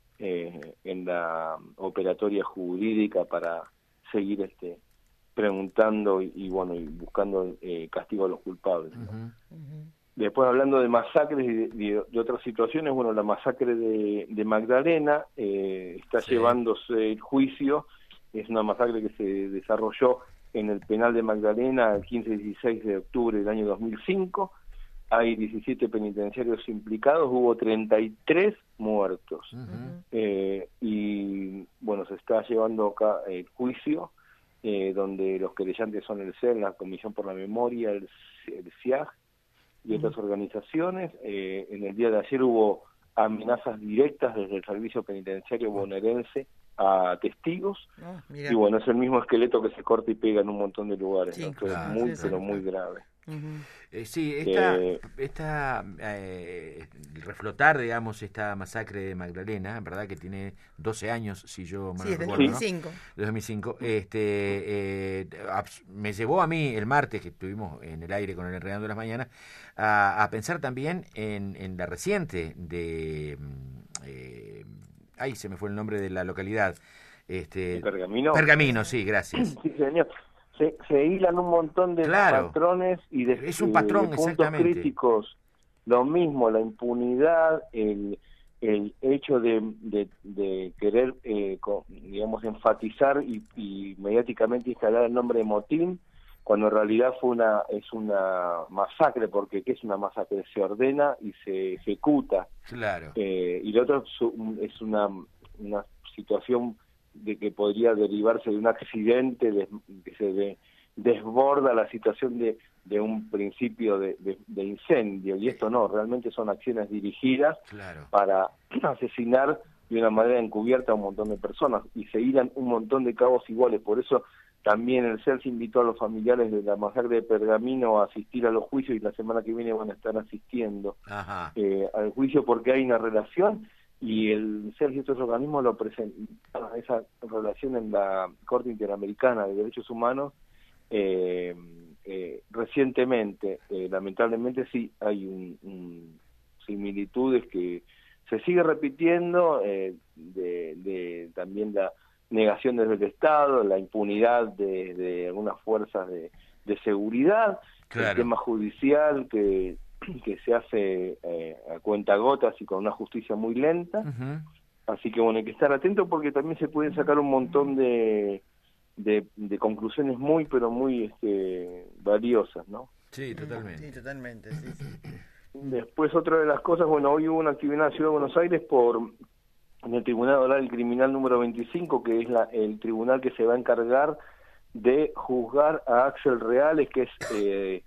eh, en la operatoria jurídica para seguir este preguntando y, y bueno, y buscando eh, castigo a los culpables, ¿no? Uh-huh. Uh-huh. Después, hablando de masacres y de, de, de otras situaciones, bueno, la masacre de, de Magdalena eh, está sí. llevándose el juicio. Es una masacre que se desarrolló en el penal de Magdalena el quince y dieciséis de octubre del año dos mil cinco. hay diecisiete penitenciarios implicados, hubo treinta y tres muertos. Uh-huh. eh, y bueno, se está llevando acá el juicio, eh, donde los querellantes son el C E L, la Comisión por la Memoria, el, el C I A G y uh-huh. otras organizaciones. Eh, en el día de ayer hubo amenazas directas desde el servicio penitenciario bonaerense a testigos, oh, y bueno, es el mismo esqueleto que se corta y pega en un montón de lugares, sí, ¿no? Claro, es muy, sí, pero sí, muy grave. Uh-huh. eh, sí, esta, eh, esta eh, reflotar, digamos, esta masacre de Magdalena, verdad que tiene doce años, si yo mal sí, no recuerdo, dos mil cinco. ¿no? De dos mil cinco. Este, eh, me llevó a mí el martes, que estuvimos en el aire con el Enredando de las Mañanas, a, a pensar también en, en la reciente de... Eh, ay, se me fue el nombre de la localidad. Este, Pergamino. Pergamino, sí, gracias. Sí, señor. Se, se hilan un montón de claro. patrones y de, es un patrón, de puntos críticos. Lo mismo, la impunidad, el, el hecho de, de, de querer, eh, con, digamos, enfatizar y, y mediáticamente instalar el nombre de motín, cuando en realidad fue una es una masacre, porque ¿qué es una masacre? Se ordena y se ejecuta. Claro. Eh, y lo otro es una, una situación de que podría derivarse de un accidente, de, que se de, desborda la situación de, de un principio de, de, de incendio, y esto no, realmente son acciones dirigidas claro. para asesinar de una manera encubierta a un montón de personas, y se hilan un montón de cabos iguales. Por eso también el C E L se invitó a los familiares de la masacre de Pergamino a asistir a los juicios, y la semana que viene van a estar asistiendo Ajá. Eh, al juicio, porque hay una relación, y el C E L y estos organismos lo presentan, esa relación en la Corte Interamericana de Derechos Humanos. eh, eh, recientemente, eh, lamentablemente sí hay un, un similitudes que se sigue repitiendo, eh, de, de también la negación desde el Estado, la impunidad de, de algunas fuerzas de, de seguridad, claro. El tema judicial que que se hace eh, a cuentagotas y con una justicia muy lenta. Uh-huh. Así que bueno, hay que estar atento, porque también se pueden sacar un montón de, de, de conclusiones muy, pero muy este, valiosas, ¿no? Sí, totalmente. Sí, totalmente, sí, sí. Después, otra de las cosas, bueno, hoy hubo una actividad en la Ciudad de Buenos Aires por en el Tribunal Oral Criminal número veinticinco, que es la, el tribunal que se va a encargar de juzgar a Axel Reales, que es... Eh,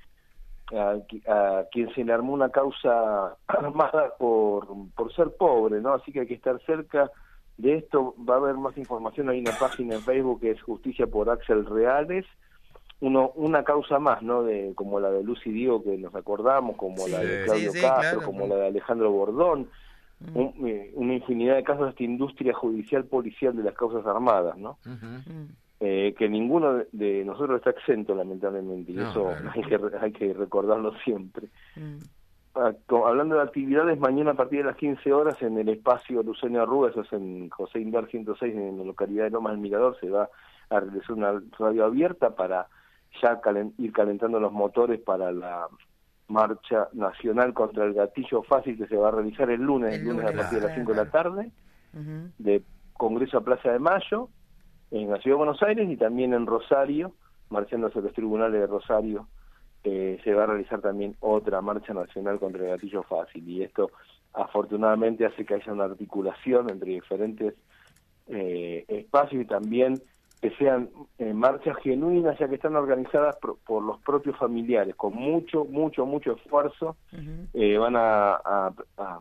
A, a quien se le armó una causa armada por, por ser pobre, ¿no? Así que hay que estar cerca de esto. Va a haber más información, hay una página en Facebook que es Justicia por Axel Reales, uno una causa más, ¿no? De como la de Lucy Diego, que nos acordamos, como sí, la de Claudio sí, sí, Castro, claro. como la de Alejandro Bordón, mm. un, una infinidad de casos de esta industria judicial policial de las causas armadas, ¿no? Uh-huh. Eh, que ninguno de nosotros está exento, lamentablemente, y no, eso claro. hay que hay que recordarlo siempre. Mm. Ah, con, hablando de actividades, mañana a partir de las quince horas en el espacio Lucenio Arruga, eso es en José Inver ciento seis, en la localidad de Lomas del Mirador, se va a realizar una radio abierta para ya calen, ir calentando los motores para la marcha nacional contra el gatillo fácil, que se va a realizar el lunes, el lunes, lunes a partir de las cinco de la tarde, uh-huh. de Congreso a Plaza de Mayo, en la Ciudad de Buenos Aires, y también en Rosario, marchándose los tribunales de Rosario, eh, se va a realizar también otra marcha nacional contra el gatillo fácil, y esto afortunadamente hace que haya una articulación entre diferentes eh, espacios, y también que sean eh, marchas genuinas, ya que están organizadas por, por los propios familiares, con mucho, mucho, mucho esfuerzo. Uh-huh. eh, van a, a, a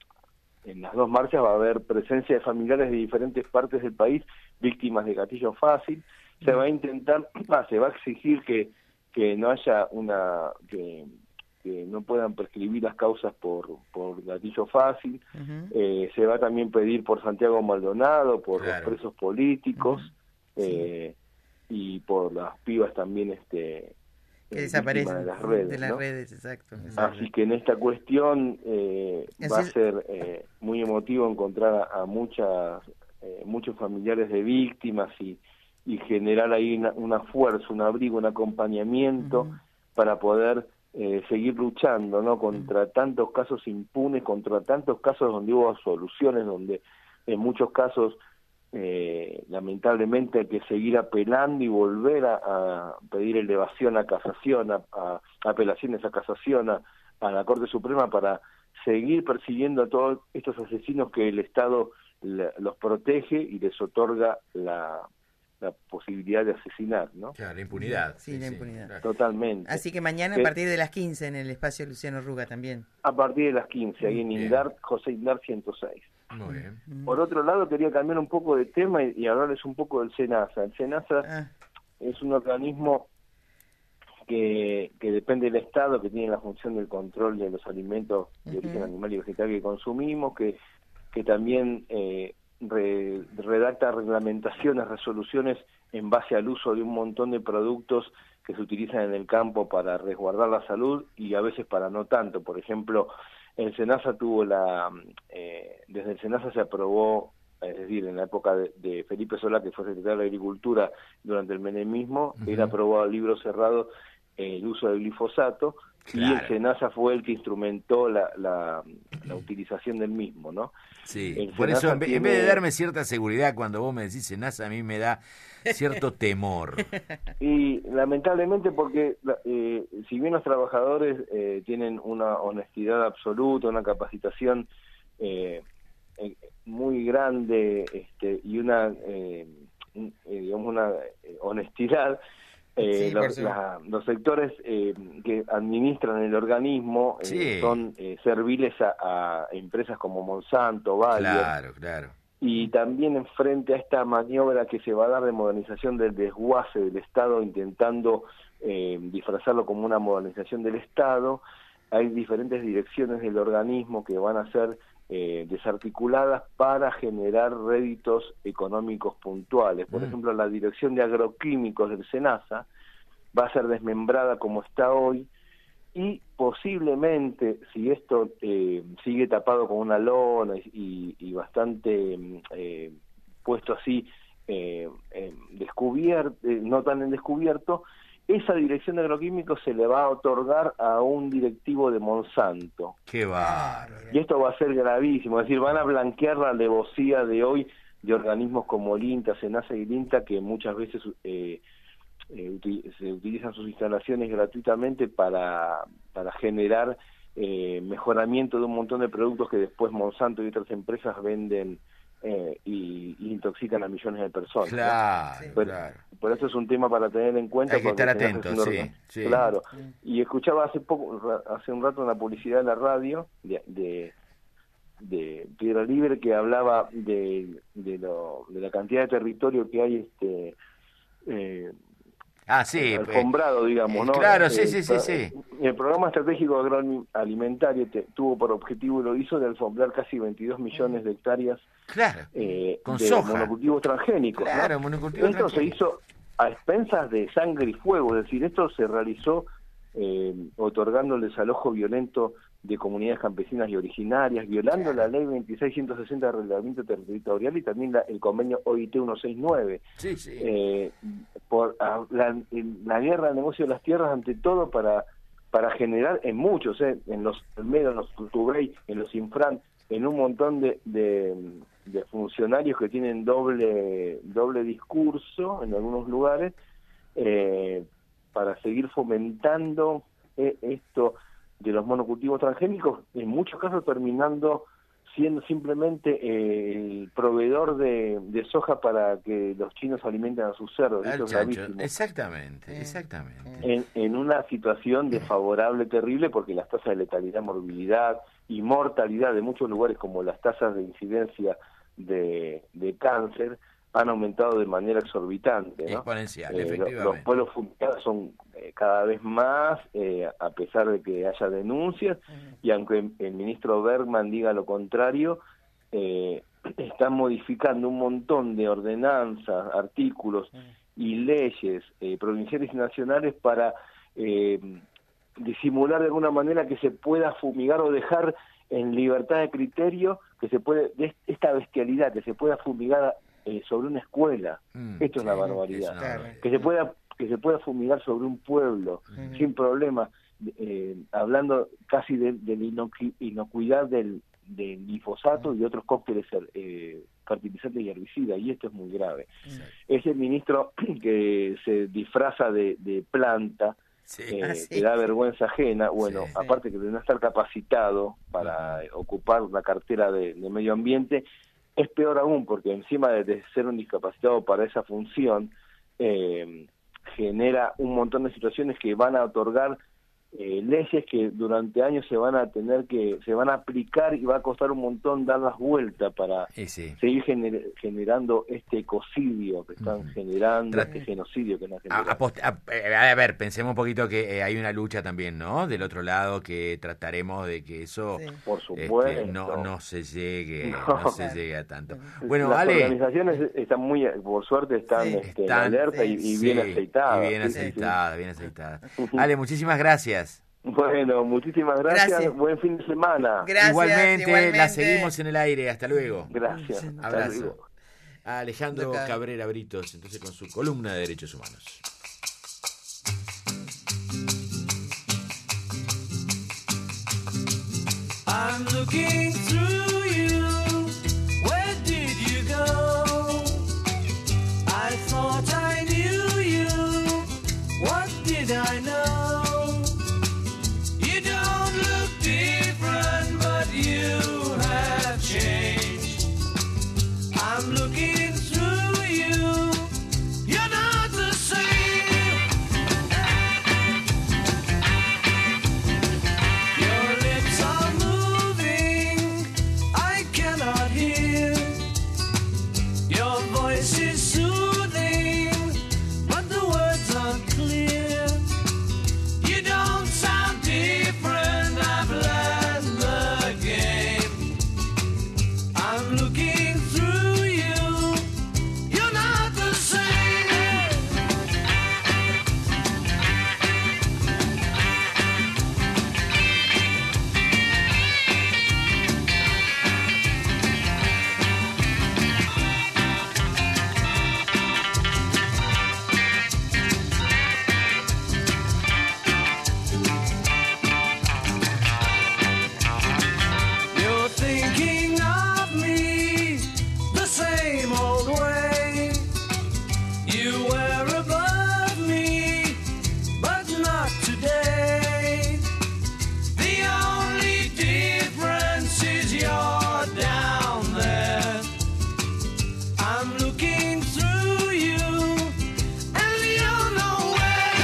en las dos marchas va a haber presencia de familiares de diferentes partes del país, víctimas de gatillo fácil. Se va a intentar, ah, se va a exigir que, que no haya una, que, que no puedan prescribir las causas por, por gatillo fácil. Uh-huh. eh, se va a también pedir por Santiago Maldonado, por claro. los presos políticos, uh-huh. eh, sí. y por las pibas también, este que desaparecen de las redes, de las ¿no? redes exacto, exacto. Así que en esta cuestión eh, va a ser eh, muy emotivo encontrar a, a muchas eh, muchos familiares de víctimas, y, y generar ahí una, una fuerza, un abrigo, un acompañamiento uh-huh. para poder eh, seguir luchando, ¿no? Contra uh-huh. tantos casos impunes, contra tantos casos donde hubo soluciones, donde en muchos casos Eh, lamentablemente hay que seguir apelando y volver a, a pedir elevación a casación, a, a apelaciones a casación, a, a la Corte Suprema para seguir persiguiendo a todos estos asesinos que el Estado la, los protege y les otorga la, la posibilidad de asesinar, ¿no? Claro, la impunidad. Sí, sí la impunidad. Sí, totalmente. Así que mañana a partir de las quince en el espacio Luciano Ruga también. A partir de las quince, ahí en Indar, José Indar ciento seis. Muy bien. Por otro lado, quería cambiar un poco de tema y, y hablarles un poco del SENASA. El SENASA ah. es un organismo que, que depende del Estado, que tiene la función del control de los alimentos de origen uh-huh. animal y vegetal que consumimos, que, que también eh, re, redacta reglamentaciones, resoluciones en base al uso de un montón de productos que se utilizan en el campo para resguardar la salud y a veces para no tanto. Por ejemplo, el SENASA tuvo la, eh, desde el SENASA se aprobó, es decir, en la época de, de Felipe Solá, que fue secretario de Agricultura durante el menemismo, uh-huh. él aprobó a libro cerrado eh, el uso del glifosato, claro. y el SENASA fue el que instrumentó la, la, la utilización del mismo, ¿no? Sí, el por SENASA eso en, tiene... en vez de darme cierta seguridad cuando vos me decís SENASA, a mí me da cierto temor. Y lamentablemente porque eh, si bien los trabajadores eh, tienen una honestidad absoluta, una capacitación eh, eh, muy grande este, y una eh, digamos una honestidad, eh, sí, los, la, los sectores eh, que administran el organismo eh, sí. son eh, serviles a, a empresas como Monsanto, Bayer. Claro, claro. Y también en frente a esta maniobra que se va a dar de modernización del desguace del Estado, intentando eh, disfrazarlo como una modernización del Estado, hay diferentes direcciones del organismo que van a ser eh, desarticuladas para generar réditos económicos puntuales. Por mm. ejemplo, la dirección de agroquímicos del SENASA va a ser desmembrada como está hoy, y posiblemente, si esto eh, sigue tapado con una lona y, y bastante eh, puesto así, eh, eh, descubierto, eh, no tan en descubierto, esa dirección de agroquímicos se le va a otorgar a un directivo de Monsanto. ¡Qué bárbaro! Y esto va a ser gravísimo, es decir, van a blanquear la alevosía de hoy de organismos como el INTA, SENASA y el INTA, que muchas veces... Eh, Eh, util- se utilizan sus instalaciones gratuitamente para, para generar eh, mejoramiento de un montón de productos que después Monsanto y otras empresas venden eh, y, y intoxican a millones de personas. Claro, ¿no? Pero, claro. Por eso es un tema para tener en cuenta. Hay que estar porque atentos, sí, sí. Claro. Y escuchaba hace poco, hace un rato una publicidad en la radio de, de de Piedra Libre que hablaba de, de, lo, de la cantidad de territorio que hay este eh, Ah, sí. alfombrado, digamos, ¿no? Claro, eh, sí, sí, sí, sí. El programa estratégico agroalimentario te, tuvo por objetivo y lo hizo de alfombrar casi veintidós millones de hectáreas claro, eh, con de soja. monocultivos transgénicos. Claro, ¿no? monocultivos Esto transgénicos. se hizo a expensas de sangre y fuego, es decir, esto se realizó eh, otorgando el desalojo violento de comunidades campesinas y originarias, violando la ley veintiséis ciento sesenta de reglamento territorial y también la, el convenio O I T ciento sesenta y nueve. Sí, sí. Eh, por a, la, la guerra del negocio de las tierras ante todo para para generar en muchos, eh, en los Almedo, en los Turtubey, en los Infran, en un montón de, de, de funcionarios que tienen doble doble discurso en algunos lugares, eh, para seguir fomentando eh, esto de los monocultivos transgénicos, en muchos casos terminando siendo simplemente eh, el proveedor de, de soja para que los chinos alimenten a sus cerdos. Eso es gravísimo. Exactamente, exactamente. En, en una situación desfavorable, terrible, porque las tasas de letalidad, morbilidad y mortalidad de muchos lugares, como las tasas de incidencia de, de cáncer, han aumentado de manera exorbitante, ¿no? Exponencial, eh, efectivamente. Los pueblos fumigados son eh, cada vez más, eh, a pesar de que haya denuncias, uh-huh. y aunque el ministro Bergman diga lo contrario, eh, están modificando un montón de ordenanzas, artículos uh-huh. y leyes eh, provinciales y nacionales para eh, disimular de alguna manera que se pueda fumigar o dejar en libertad de criterio que se puede, de esta bestialidad, que se pueda fumigar Eh, sobre una escuela. Mm, Esto es una barbaridad. Es una barbaridad. Que se pueda que se pueda fumigar sobre un pueblo mm. sin problema, eh, hablando casi de, de la inocu- inocuidad del, del glifosato mm. y otros cócteles eh, fertilizantes y herbicidas, y esto es muy grave. Mm. Es el ministro que se disfraza de, de planta Sí. eh, Ah, sí. te da vergüenza ajena. Bueno, Sí. aparte que de no estar capacitado para ocupar la cartera de, de medio ambiente, es peor aún, porque encima de, de ser un discapacitado para esa función, eh, genera un montón de situaciones que van a otorgar eh, leyes que durante años se van a tener que, se van a aplicar y va a costar un montón darlas vueltas para Sí, sí. seguir gener- generando este ecocidio que están generando, Tra- este genocidio que están A, generando. a post- a- eh, a ver, pensemos un poquito que eh, hay una lucha también, ¿no? Del otro lado, que trataremos de que eso Sí. Por este, supuesto. no, no se llegue, No. no se llegue a tanto. Bueno, Las Ale, organizaciones están muy, por suerte, están, Sí. este, en Están- alerta y, y sí, bien aceitadas. y bien Sí, sí, sí. aceitada, bien aceitada. Ale, muchísimas gracias. Bueno, muchísimas gracias. Gracias. Buen fin de semana. Gracias, igualmente, igualmente. la seguimos en el aire. Hasta luego. Gracias. Hasta Abrazo. luego. A Alejandro Acá. Cabrera Britos, entonces con su columna de Derechos Humanos. I'm looking through you. Where did you go? I thought I knew you. What did I know? You don't look different, but you have changed. I'm looking through you. You're not the same. Your lips are moving, I cannot hear. Your voice is soothing, but the words aren't clear. You don't sound different, I've learned the game. I'm looking through you, you're not the same. You're thinking of me the same old way. You were above me, but not today. The only difference is you're down there. I'm looking through you, and you're nowhere.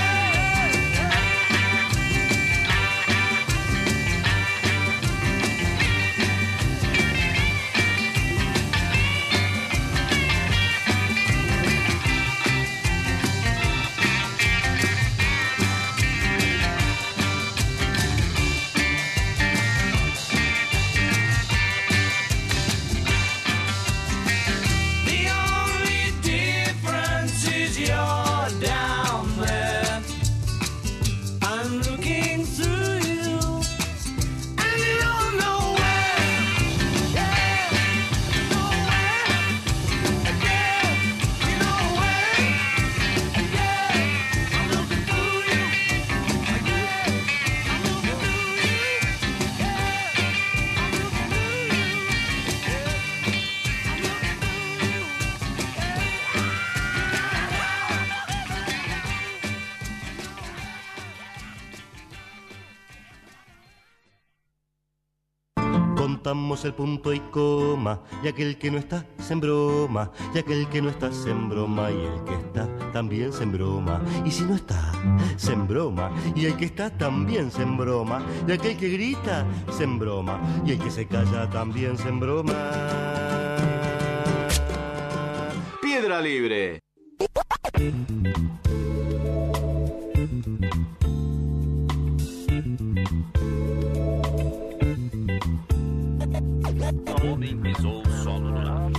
The only difference is you're down there. I'm looking through you, and you're nowhere. Yeah, nowhere. Yeah, you're nowhere. Yeah, I'm looking through you. Yeah, I'm looking through you. Yeah, I'm looking through you. Contamos el punto y coma, y aquel que no está se embroma, y aquel que no está se embroma, y el que está también se embroma, y si no está, se embroma, y el que está también se embroma, y aquel que grita se embroma, y el que se calla también se embroma. Piedra Libre. Homem pisou o solo do lar.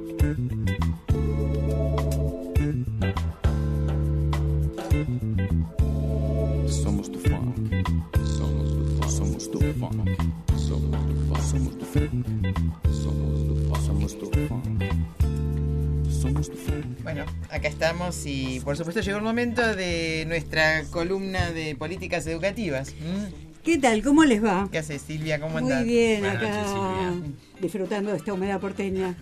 Somos do funk, somos do funk, somos do funk, somos do funk, somos do funk, somos do funk, somos do funk, somos do funk. Bueno, acá estamos y por supuesto llegó el momento de nuestra columna de políticas educativas. ¿Mm? ¿Qué tal? ¿Cómo les va? ¿Qué haces, Silvia? ¿Cómo Muy andás? bien, Buenas acá noches, Silvia. disfrutando de esta humedad porteña.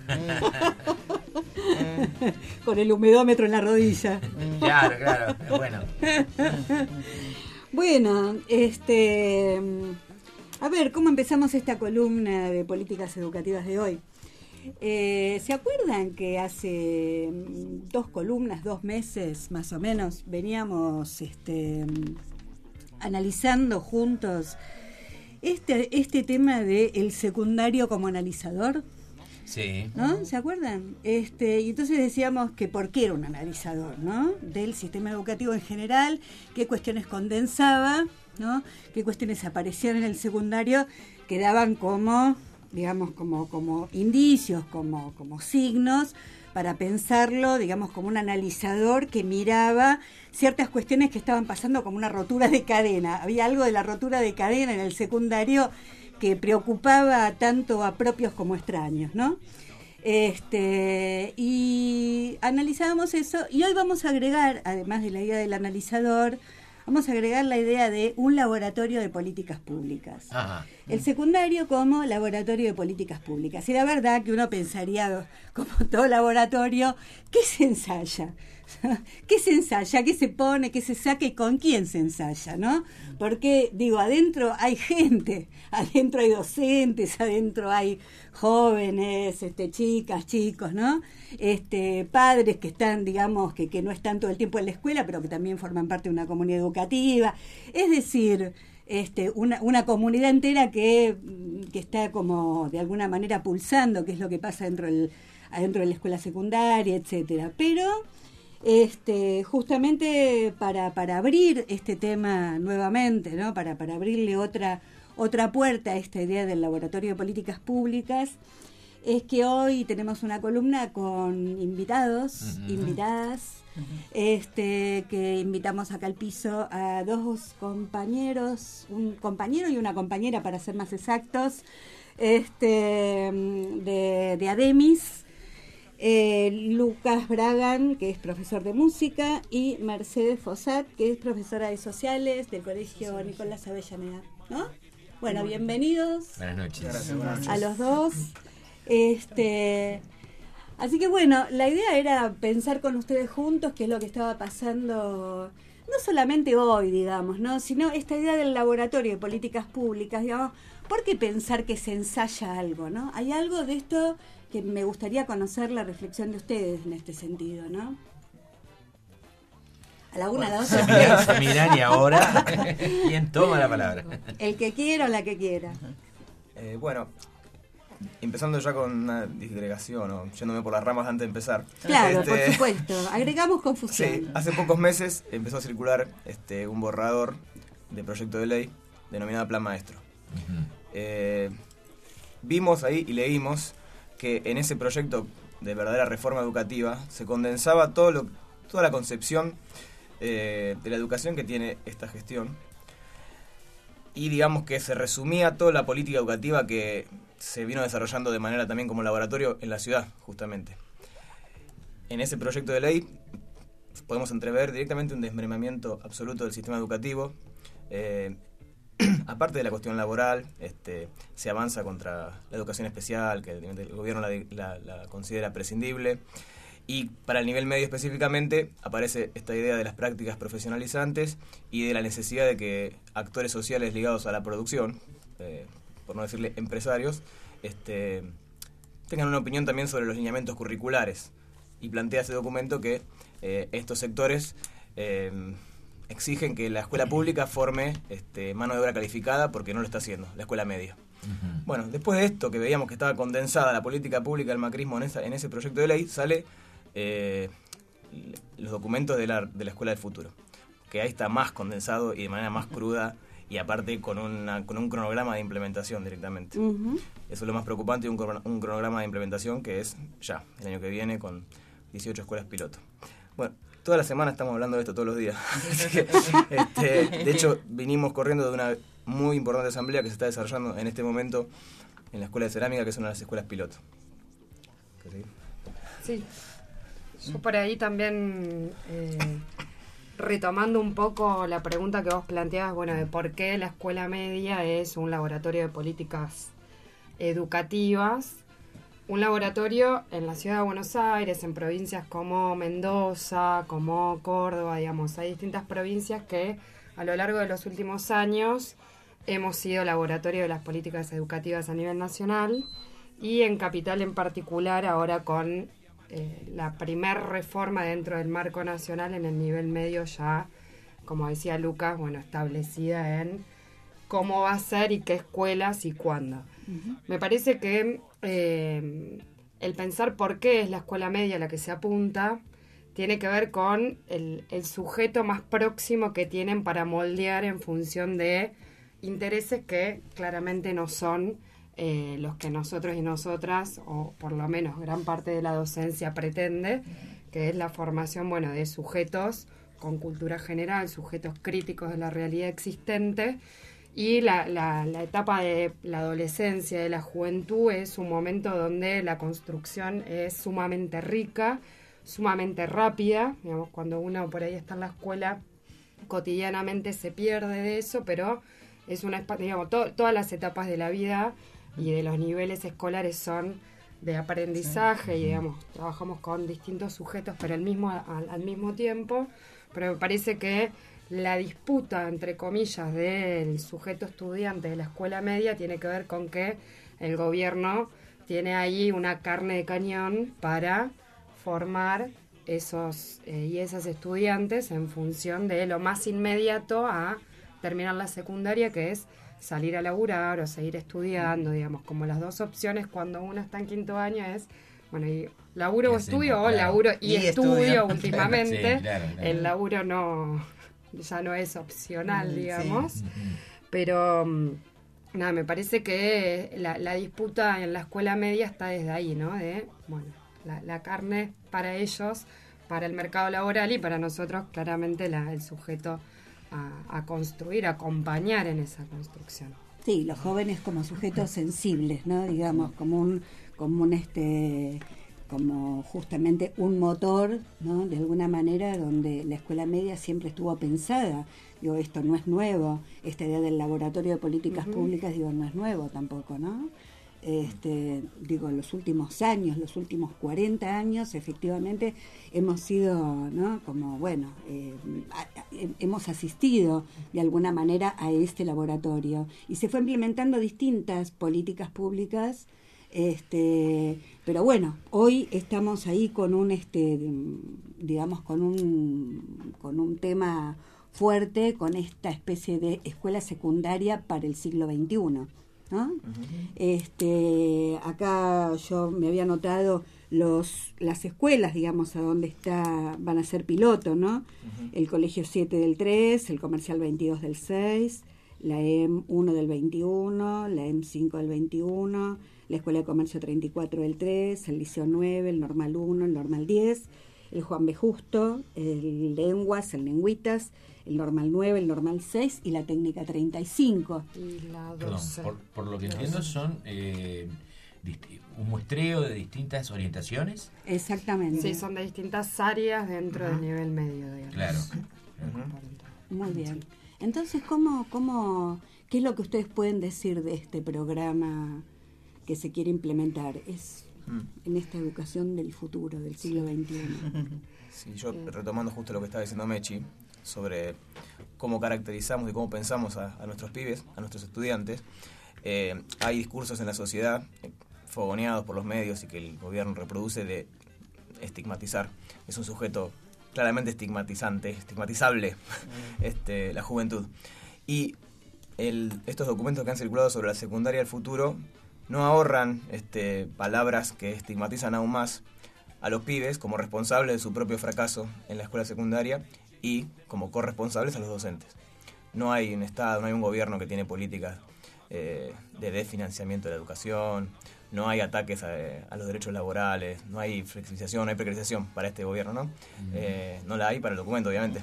Con el humedómetro en la rodilla. Claro, claro, es bueno. Bueno, este, a ver, ¿cómo empezamos esta columna de políticas educativas de hoy? Eh, ¿Se acuerdan que hace dos columnas, dos meses más o menos, veníamos este, analizando juntos este, este tema del secundario como analizador? Sí. ¿No? ¿Se acuerdan? Este, y entonces decíamos que por qué era un analizador, ¿no? Del sistema educativo en general, qué cuestiones condensaba, ¿no? Qué cuestiones aparecían en el secundario que daban como, digamos, como, como indicios, como, como signos para pensarlo, digamos, como un analizador que miraba ciertas cuestiones que estaban pasando como una rotura de cadena. Había algo de la rotura de cadena en el secundario que preocupaba tanto a propios como extraños, ¿no? Este, y analizábamos eso, y hoy vamos a agregar, además de la idea del analizador, vamos a agregar la idea de un laboratorio de políticas públicas. Ajá. El secundario como laboratorio de políticas públicas. Y la verdad que uno pensaría, como todo laboratorio, ¿qué se ensaya? ¿Qué se ensaya? ¿Qué se pone? ¿Qué se saca? ¿Y con quién se ensaya? ¿No? Porque, digo, adentro hay gente, adentro hay docentes, adentro hay jóvenes, este, chicas, chicos, ¿no? Este, padres que están, digamos, que, que no están todo el tiempo en la escuela, pero que también forman parte de una comunidad educativa. Es decir, este, una, una comunidad entera que, que está como de alguna manera pulsando qué es lo que pasa dentro del, adentro de la escuela secundaria, etcétera. Pero Este, justamente para, para abrir este tema nuevamente, ¿no? Para, para abrirle otra, otra puerta a esta idea del laboratorio de políticas públicas, es que hoy tenemos una columna con invitados, uh-huh. invitadas, uh-huh. este, que invitamos acá al piso a dos compañeros, un compañero y una compañera, para ser más exactos, este, de, de Ademis. Eh, Lucas Bragan, que es profesor de música, y Mercedes Fossat, que es profesora de sociales del Colegio Nicolás Avellaneda, ¿no? Bueno, bienvenidos. Buenas noches. A los dos. Este, así que bueno, la idea era pensar con ustedes juntos qué es lo que estaba pasando, no solamente hoy, digamos, ¿no? Sino esta idea del laboratorio de políticas públicas, digamos, ¿por qué pensar que se ensaya algo, ¿no? Hay algo de esto que me gustaría conocer la reflexión de ustedes en este sentido, ¿no? A la una, bueno, a la se miran, se miran y ahora, ¿quién toma la palabra? El que quiera o la que quiera. Eh, bueno, empezando ya con una disgregación, o yéndome por las ramas antes de empezar. Claro, este, por supuesto. Agregamos confusión. Sí, hace pocos meses empezó a circular este, un borrador de proyecto de ley denominado Plan Maestro. Uh-huh. eh, vimos ahí y leímos que en ese proyecto de verdadera reforma educativa se condensaba todo lo, toda la concepción eh, de la educación que tiene esta gestión, y digamos que se resumía toda la política educativa que se vino desarrollando de manera también como laboratorio en la ciudad, justamente. En ese proyecto de ley podemos entrever directamente un desmembramiento absoluto del sistema educativo. eh, Aparte de la cuestión laboral, este, se avanza contra la educación especial, que el gobierno la, la, la considera prescindible, y para el nivel medio específicamente aparece esta idea de las prácticas profesionalizantes y de la necesidad de que actores sociales ligados a la producción, eh, por no decirle empresarios, este, tengan una opinión también sobre los lineamientos curriculares, y plantea ese documento que eh, estos sectores eh, exigen que la escuela pública forme este, mano de obra calificada, porque no lo está haciendo la escuela media. Uh-huh. Bueno, después de esto, que veíamos que estaba condensada la política pública del macrismo en, esa, en ese proyecto de ley, sale eh, los documentos de la, de la escuela del futuro, que ahí está más condensado y de manera más cruda, y aparte con, una, con un cronograma de implementación directamente. Uh-huh. Eso es lo más preocupante, un, un cronograma de implementación que es ya, el año que viene, con dieciocho escuelas piloto. Bueno, toda la semana estamos hablando de esto todos los días. Así que, este, de hecho, vinimos corriendo de una muy importante asamblea que se está desarrollando en este momento en la Escuela de Cerámica, que es una de las escuelas piloto. Sí. Yo por ahí también, eh, retomando un poco la pregunta que vos planteabas, bueno, de por qué la escuela media es un laboratorio de políticas educativas. Un laboratorio en la ciudad de Buenos Aires, en provincias como Mendoza, como Córdoba, digamos, hay distintas provincias que a lo largo de los últimos años hemos sido laboratorio de las políticas educativas a nivel nacional y en Capital en particular ahora con eh, la primer reforma dentro del marco nacional en el nivel medio ya, como decía Lucas, bueno, establecida en cómo va a ser y qué escuelas y cuándo. Uh-huh. Me parece que eh, el pensar por qué es la escuela media la que se apunta tiene que ver con el, el sujeto más próximo que tienen para moldear en función de intereses que claramente no son eh, los que nosotros y nosotras, o por lo menos gran parte de la docencia pretende, que es la formación, bueno, de sujetos con cultura general, sujetos críticos de la realidad existente, y la, la, la etapa de la adolescencia, de la juventud, es un momento donde la construcción es sumamente rica, sumamente rápida, digamos, cuando uno por ahí está en la escuela, cotidianamente se pierde de eso, pero es una, digamos, to, todas las etapas de la vida y de los niveles escolares son de aprendizaje, sí. Y digamos, trabajamos con distintos sujetos, pero al mismo, al, al mismo tiempo, pero me parece que la disputa, entre comillas, del sujeto estudiante de la escuela media tiene que ver con que el gobierno tiene ahí una carne de cañón para formar esos eh, y esas estudiantes en función de lo más inmediato a terminar la secundaria, que es salir a laburar o seguir estudiando, digamos, como las dos opciones cuando uno está en quinto año es, bueno, y laburo o estudio, o laburo y, y estudio, estudio últimamente. Sí, claro, claro. El laburo no, ya no es opcional, digamos, sí. Pero nada, me parece que la, la disputa en la escuela media está desde ahí, ¿no? De, bueno, la, la carne para ellos, para el mercado laboral, y para nosotros claramente la, el sujeto A, a construir, a acompañar en esa construcción. Sí, los jóvenes como sujetos sensibles, ¿no? Digamos, como un, como un este, como justamente un motor, ¿no? De alguna manera, donde la escuela media siempre estuvo pensada. Digo, esto no es nuevo, esta idea del laboratorio de políticas uh-huh. públicas, digo, no es nuevo tampoco, ¿no? Este, digo, los últimos años, los últimos cuarenta años, efectivamente, hemos sido, ¿no? Como, bueno, eh, a, a, hemos asistido de alguna manera a este laboratorio y se fue implementando distintas políticas públicas, este, pero bueno, hoy estamos ahí con un, este, digamos, con un, con un tema fuerte, con esta especie de escuela secundaria para el siglo veintiuno. ¿No? Uh-huh. Este, acá yo me había notado los las escuelas, digamos, a donde está van a ser piloto, ¿no? Uh-huh. El Colegio siete del tres, el Comercial veintidós del seis, la E M uno del veintiuno, la E M cinco del veintiuno, la Escuela de Comercio treinta y cuatro del tres, el Liceo nueve, el Normal uno, el Normal diez, el Juan B. Justo, el Lenguas, el Lengüitas, el Normal nueve, el Normal seis y la Técnica treinta y cinco. Y la Perdón, por, por lo que entiendo son eh, dist- un muestreo de distintas orientaciones. Exactamente. Sí, son de distintas áreas dentro uh-huh. del nivel medio, digamos. Claro. Uh-huh. Muy bien. Entonces, ¿cómo, cómo, ¿qué es lo que ustedes pueden decir de este programa que se quiere implementar? Es mm. en esta educación del futuro, del siglo veintiuno. Sí, yo retomando justo lo que estaba diciendo Mechi, sobre cómo caracterizamos y cómo pensamos a, a nuestros pibes, a nuestros estudiantes. Eh, hay discursos en la sociedad eh, fogoneados por los medios y que el gobierno reproduce de estigmatizar. Es un sujeto claramente estigmatizante, estigmatizable, este, la juventud. Y el, estos documentos que han circulado sobre la secundaria del futuro no ahorran este, palabras que estigmatizan aún más a los pibes como responsables de su propio fracaso en la escuela secundaria y como corresponsables a los docentes. No hay un Estado, no hay un gobierno que tiene políticas eh, de desfinanciamiento de la educación, no hay ataques a, a los derechos laborales, no hay flexibilización, no hay precarización para este gobierno, ¿no? Uh-huh. Eh, no la hay para el documento, obviamente.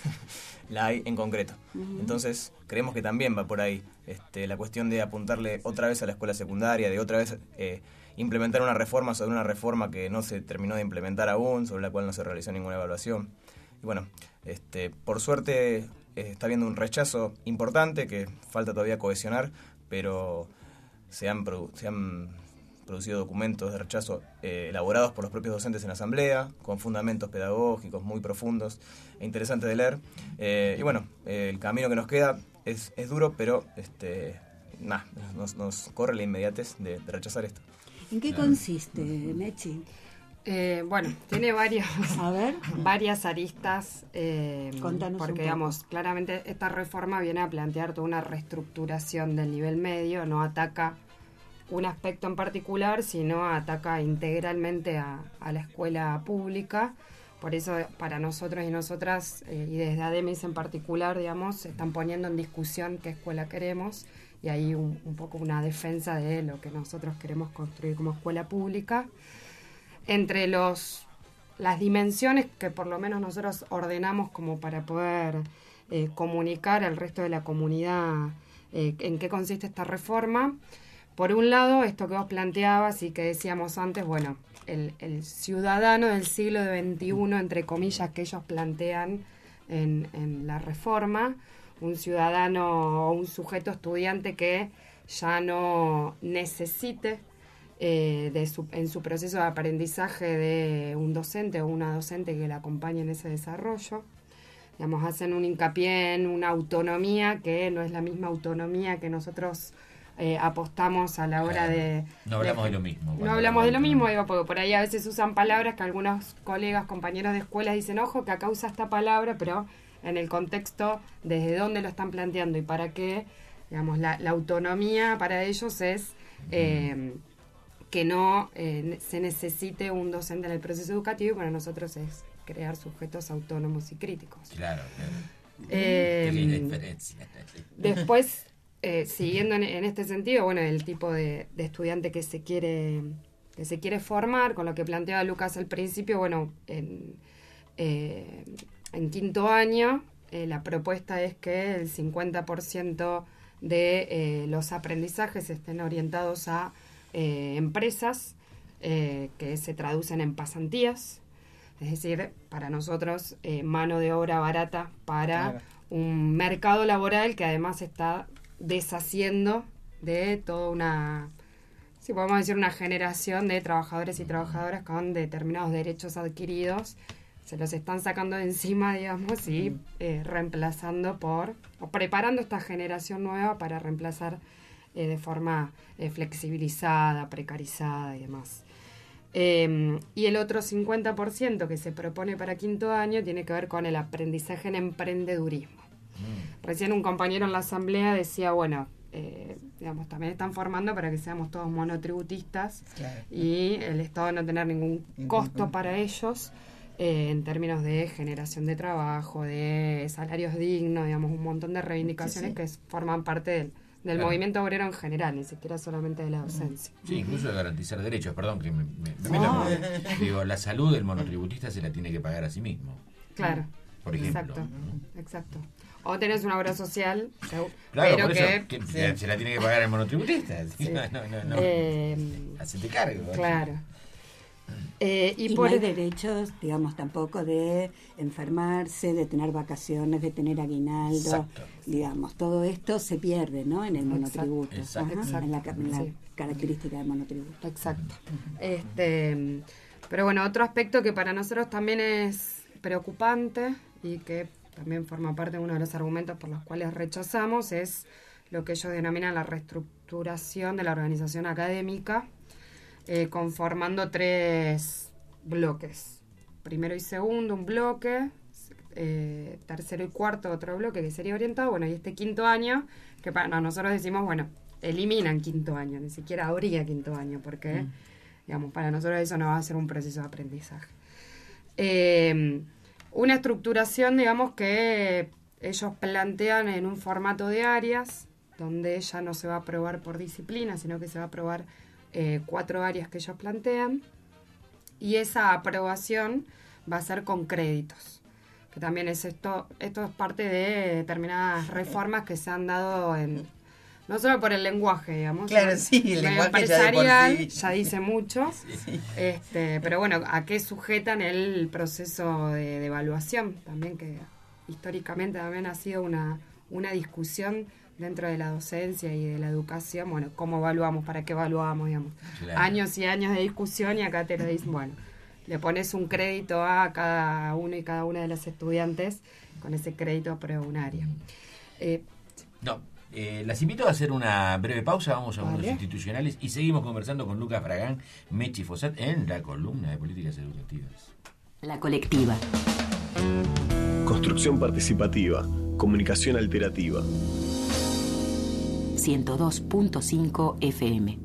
La hay en concreto. Uh-huh. Entonces, creemos que también va por ahí este, la cuestión de apuntarle otra vez a la escuela secundaria, de otra vez eh, implementar una reforma sobre una reforma que no se terminó de implementar aún, sobre la cual no se realizó ninguna evaluación. Y bueno, este, por suerte eh, está habiendo un rechazo importante que falta todavía cohesionar, pero se han, produ- se han producido documentos de rechazo eh, elaborados por los propios docentes en la asamblea, con fundamentos pedagógicos muy profundos e interesantes de leer. Eh, y bueno, eh, el camino que nos queda es, es duro, pero este, nah, nos, nos corre la inmediatez de, de rechazar esto. ¿En qué consiste, Mechi? Eh, bueno, tiene varios, A ver. varias aristas, eh, Contanos porque un poco. digamos, claramente esta reforma viene a plantear toda una reestructuración del nivel medio, no ataca un aspecto en particular, sino ataca integralmente a, a la escuela pública. Por eso para nosotros y nosotras, eh, y desde ADEMIS en particular, digamos, se están poniendo en discusión qué escuela queremos, y ahí un, un poco una defensa de lo que nosotros queremos construir como escuela pública. Entre los las dimensiones que por lo menos nosotros ordenamos como para poder eh, comunicar al resto de la comunidad eh, en qué consiste esta reforma. Por un lado, esto que vos planteabas y que decíamos antes, bueno, el, el ciudadano del siglo veintiuno, entre comillas, que ellos plantean en, en la reforma, un ciudadano o un sujeto estudiante que ya no necesite Eh, de su, en su proceso de aprendizaje de un docente o una docente que le acompañe en ese desarrollo. Digamos, hacen un hincapié en una autonomía que no es la misma autonomía que nosotros eh, apostamos a la hora Claro. de... No hablamos de, de lo mismo. No hablamos de lo mismo, digo, porque por ahí a veces usan palabras que algunos colegas, compañeros de escuela dicen, ojo, que acá usa esta palabra, pero en el contexto desde dónde lo están planteando y para qué, digamos, la, la autonomía para ellos es... Eh, que no eh, se necesite un docente en el proceso educativo, y para nosotros es crear sujetos autónomos y críticos. Claro, claro. Eh, Qué linda diferencia. Después, eh, siguiendo en, en este sentido, bueno, el tipo de, de estudiante que se quiere que se quiere formar, con lo que planteaba Lucas al principio, bueno, en, eh, en quinto año eh, la propuesta es que el cincuenta por ciento de eh, los aprendizajes estén orientados a Eh, empresas eh, que se traducen en pasantías, es decir, para nosotros eh, mano de obra barata para Claro. un mercado laboral que además está deshaciendo de toda una, si podemos decir, una generación de trabajadores y trabajadoras con determinados derechos adquiridos, se los están sacando de encima, digamos, y eh, reemplazando por, o preparando esta generación nueva para reemplazar Eh, de forma eh, flexibilizada, precarizada y demás. Eh, y el otro cincuenta por ciento que se propone para quinto año tiene que ver con el aprendizaje en emprendedurismo. Mm. Recién un compañero en la asamblea decía, bueno, eh, digamos, también están formando para que seamos todos monotributistas, claro, y el Estado no tener ningún costo para ellos eh, en términos de generación de trabajo, de salarios dignos, digamos, un montón de reivindicaciones sí, sí. que forman parte del del claro. movimiento obrero en general, ni siquiera solamente de la docencia. Sí, incluso de garantizar derechos, perdón, que me, me, me meto, oh. digo, la salud del monotributista se la tiene que pagar a sí mismo. Claro, por ejemplo. Exacto, exacto. O tenés una obra social, claro, pero por que, eso, que sí. se la tiene que pagar el monotributista. Sí. No, no, no, no. Eh, Hacete cargo. Claro. Eh, y, y por no hay derechos, digamos, tampoco de enfermarse, de tener vacaciones, de tener aguinaldo. Exacto. Digamos, todo esto se pierde, ¿no? En el monotributo. Exacto. Ajá, Exacto. En la, en la sí. característica del monotributo. Exacto. Este, pero bueno, otro aspecto que para nosotros también es preocupante y que también forma parte de uno de los argumentos por los cuales rechazamos es lo que ellos denominan la reestructuración de la organización académica, Eh, conformando tres bloques. Primero y segundo, un bloque, eh, tercero y cuarto, otro bloque que sería orientado, bueno, y este quinto año, que para nosotros decimos, bueno, eliminan quinto año, ni siquiera habría quinto año, porque, mm. digamos, para nosotros eso no va a ser un proceso de aprendizaje. Eh, una estructuración, digamos, que ellos plantean en un formato de áreas, donde ya no se va a aprobar por disciplina, sino que se va a aprobar Eh, cuatro áreas que ellos plantean, y esa aprobación va a ser con créditos, que también es esto esto es parte de determinadas reformas que se han dado en, no solo por el lenguaje, digamos, claro, sí, el lenguaje empresarial, ya, de por sí. ya dice mucho, sí. este, pero bueno, a qué sujetan el proceso de, de evaluación también, que históricamente también ha sido una, una discusión dentro de la docencia y de la educación, bueno, ¿cómo evaluamos? ¿Para qué evaluamos, digamos? Claro. Años y años de discusión y acá te lo dicen, bueno, le pones un crédito a cada uno y cada una de los estudiantes, con ese crédito aprueba un área. Eh, No, eh, las invito a hacer una breve pausa, vamos a unos Vale. institucionales y seguimos conversando con Lucas Bragán, Mechi Fossat en la columna de políticas educativas. La colectiva. Construcción participativa. Comunicación alternativa. ciento dos punto cinco F M.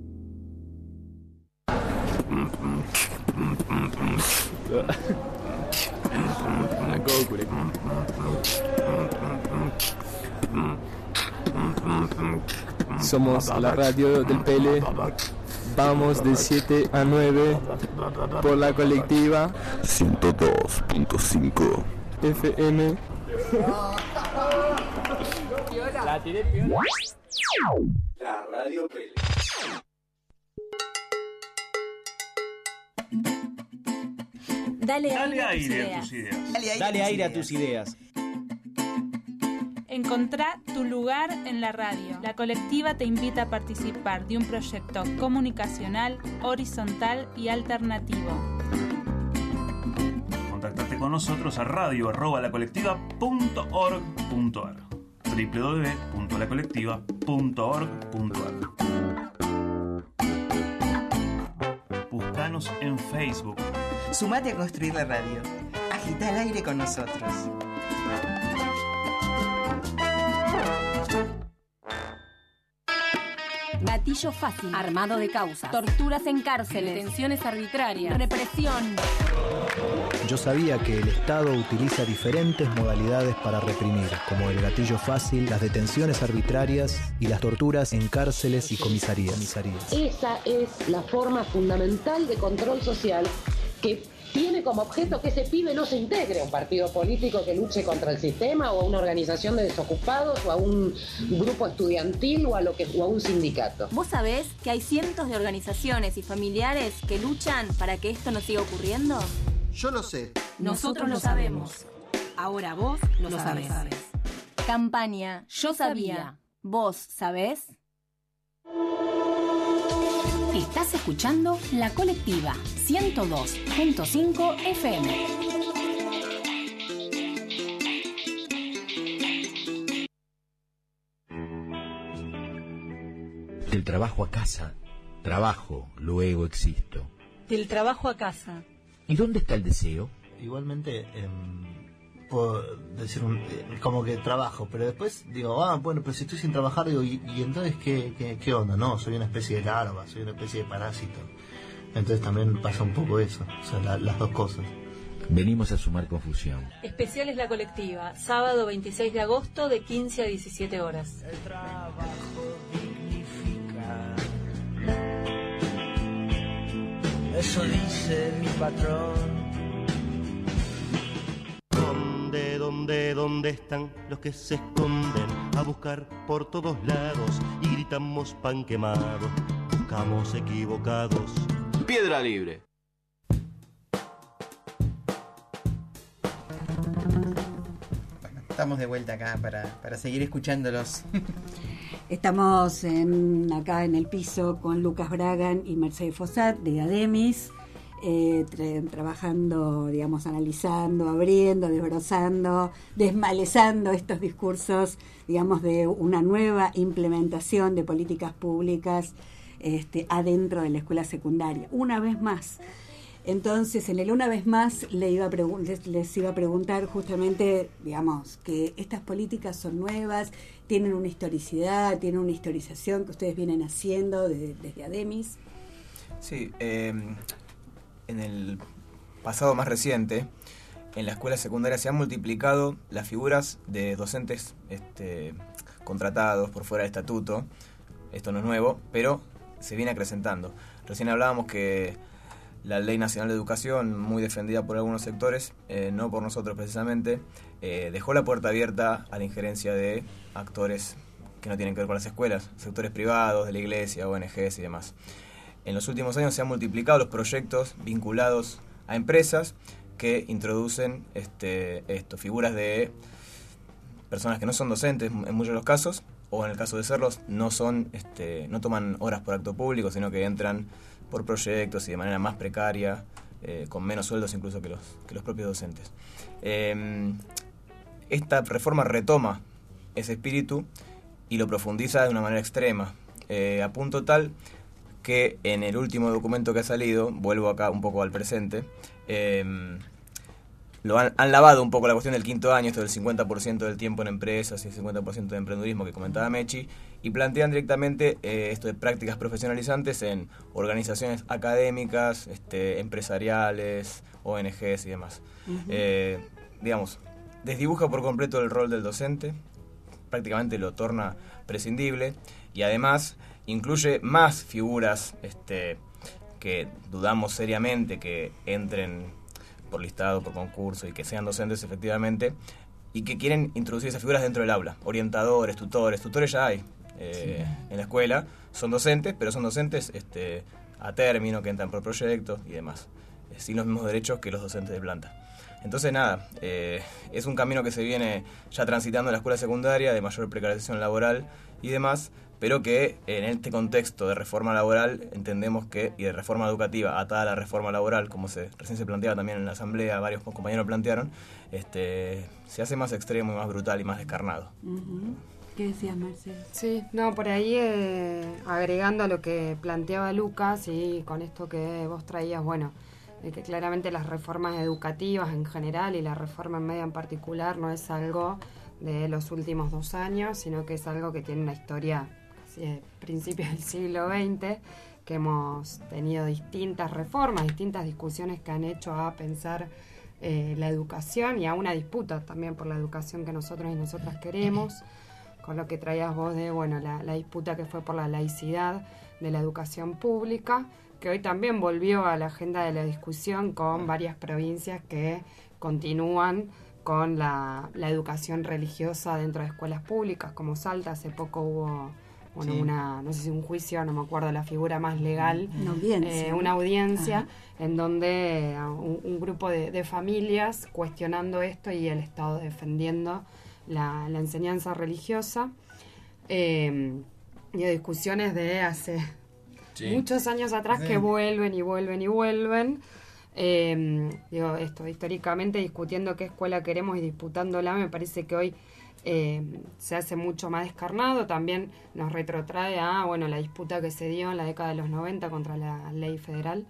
Somos la radio del Pele. Vamos de siete a nueve por la colectiva ciento dos punto cinco F M. La tiré piola. La radio Pele. Dale, Dale aire, aire a a tus tus ideas. ideas. Dale aire, Dale aire a tus ideas. Encontrá tu lugar en la radio. La colectiva te invita a participar de un proyecto comunicacional, horizontal y alternativo. Contactate con nosotros a radio arroba lacolectiva punto org punto ar doble u doble u doble u punto la colectiva punto org punto ar. Buscanos en Facebook. Sumate a construir la radio. Agita el aire con nosotros. Gatillo fácil. Armado de causas. Torturas en cárceles. Detenciones arbitrarias. Represión. Yo sabía que el Estado utiliza diferentes modalidades para reprimir, como el gatillo fácil, las detenciones arbitrarias y las torturas en cárceles y comisarías. Esa es la forma fundamental de control social que tiene como objeto que ese pibe no se integre a un partido político que luche contra el sistema o a una organización de desocupados o a un grupo estudiantil o a, lo que, o a un sindicato. ¿Vos sabés que hay cientos de organizaciones y familiares que luchan para que esto no siga ocurriendo? Yo lo sé. Nosotros lo sabemos. Ahora vos lo sabés. Campaña Yo Sabía. ¿Vos sabés? Estás escuchando La Colectiva ciento dos punto cinco F M. Del trabajo a casa, trabajo, luego existo. Del trabajo a casa. ¿Y dónde está el deseo? Igualmente, eh, puedo decir un, eh, como que trabajo, pero después digo, ah, bueno, pero si estoy sin trabajar, digo, ¿y, y entonces qué, qué, qué onda? No, soy una especie de larva, soy una especie de parásito. Entonces también pasa un poco eso, o sea, la, las dos cosas. Venimos a sumar confusión. Especial es La Colectiva. Sábado veintiséis de agosto de quince a diecisiete horas. El trabajo dignifica. Eso dice mi patrón. ¿Dónde, dónde, dónde están los que se esconden a buscar por todos lados y gritamos pan quemado? Buscamos equivocados. Piedra libre. Estamos de vuelta acá para, para seguir escuchándolos. Estamos en, acá en el piso con Lucas Bragán y Mercedes Fossat de Ademis, eh, tra- trabajando, digamos, analizando, abriendo, desbrozando, desmalezando estos discursos, digamos, de una nueva implementación de políticas públicas este, adentro de la escuela secundaria. Una vez más. Entonces, en el una vez más le iba a pregun- les, les iba a preguntar justamente, digamos, que estas políticas son nuevas, tienen una historicidad, tienen una historización que ustedes vienen haciendo desde, desde Ademis. Sí, eh, en el pasado más reciente, en la escuela secundaria se han multiplicado las figuras de docentes este, contratados por fuera del estatuto. Esto no es nuevo, pero se viene acrecentando. Recién hablábamos que la Ley Nacional de Educación, muy defendida por algunos sectores, eh, no por nosotros precisamente, eh, dejó la puerta abierta a la injerencia de actores que no tienen que ver con las escuelas, sectores privados, de la iglesia, O N Ges y demás. En los últimos años se han multiplicado los proyectos vinculados a empresas que introducen este, esto, figuras de personas que no son docentes en muchos de los casos o en el caso de serlos, no son, este, no toman horas por acto público, sino que entran por proyectos y de manera más precaria, eh, con menos sueldos incluso que los, que los propios docentes. Eh, esta reforma retoma ese espíritu y lo profundiza de una manera extrema, eh, a punto tal que en el último documento que ha salido, vuelvo acá un poco al presente, eh, lo han, han lavado un poco la cuestión del quinto año, esto del cincuenta por ciento del tiempo en empresas y el cincuenta por ciento de emprendurismo que comentaba Mechi, y plantean directamente eh, esto de prácticas profesionalizantes en organizaciones académicas, este, empresariales, O N Ges y demás. Uh-huh. Eh, digamos, desdibuja por completo el rol del docente, prácticamente lo torna prescindible y además incluye más figuras este, que dudamos seriamente que entren por listado, por concurso y que sean docentes efectivamente, y que quieren introducir esas figuras dentro del aula, orientadores, tutores, tutores ya hay eh, sí. en la escuela, son docentes, pero son docentes este, a término, que entran por proyectos y demás, eh, sin los mismos derechos que los docentes de planta. Entonces nada, eh, es un camino que se viene ya transitando en la escuela secundaria, de mayor precarización laboral y demás, pero que en este contexto de reforma laboral entendemos que, y de reforma educativa atada a la reforma laboral, como se recién se planteaba también en la asamblea, varios compañeros plantearon, este, se hace más extremo y más brutal y más descarnado. Uh-huh. ¿Qué decías, Marcelo? Sí, no, por ahí eh, agregando a lo que planteaba Lucas y con esto que vos traías, bueno, de que claramente las reformas educativas en general y la reforma en media en particular no es algo de los últimos dos años, sino que es algo que tiene una historia casi de principios del siglo veinte, que hemos tenido distintas reformas, distintas discusiones que han hecho a pensar eh, la educación y a una disputa también por la educación que nosotros y nosotras queremos, con lo que traías vos de, bueno, la, la disputa que fue por la laicidad de la educación pública, que hoy también volvió a la agenda de la discusión con varias provincias que continúan con la, la educación religiosa dentro de escuelas públicas, como Salta. Hace poco hubo bueno, sí. una, no sé si un juicio, no me acuerdo la figura más legal, una audiencia, eh, una audiencia en donde un, un grupo de, de familias cuestionando esto y el Estado defendiendo la, la enseñanza religiosa. Eh, y de discusiones de hace sí. muchos años atrás sí. que vuelven y vuelven y vuelven. Eh, digo, esto, históricamente discutiendo qué escuela queremos y disputándola, me parece que hoy eh, se hace mucho más descarnado. También nos retrotrae a, bueno, la disputa que se dio en la década de los noventa contra la ley federal,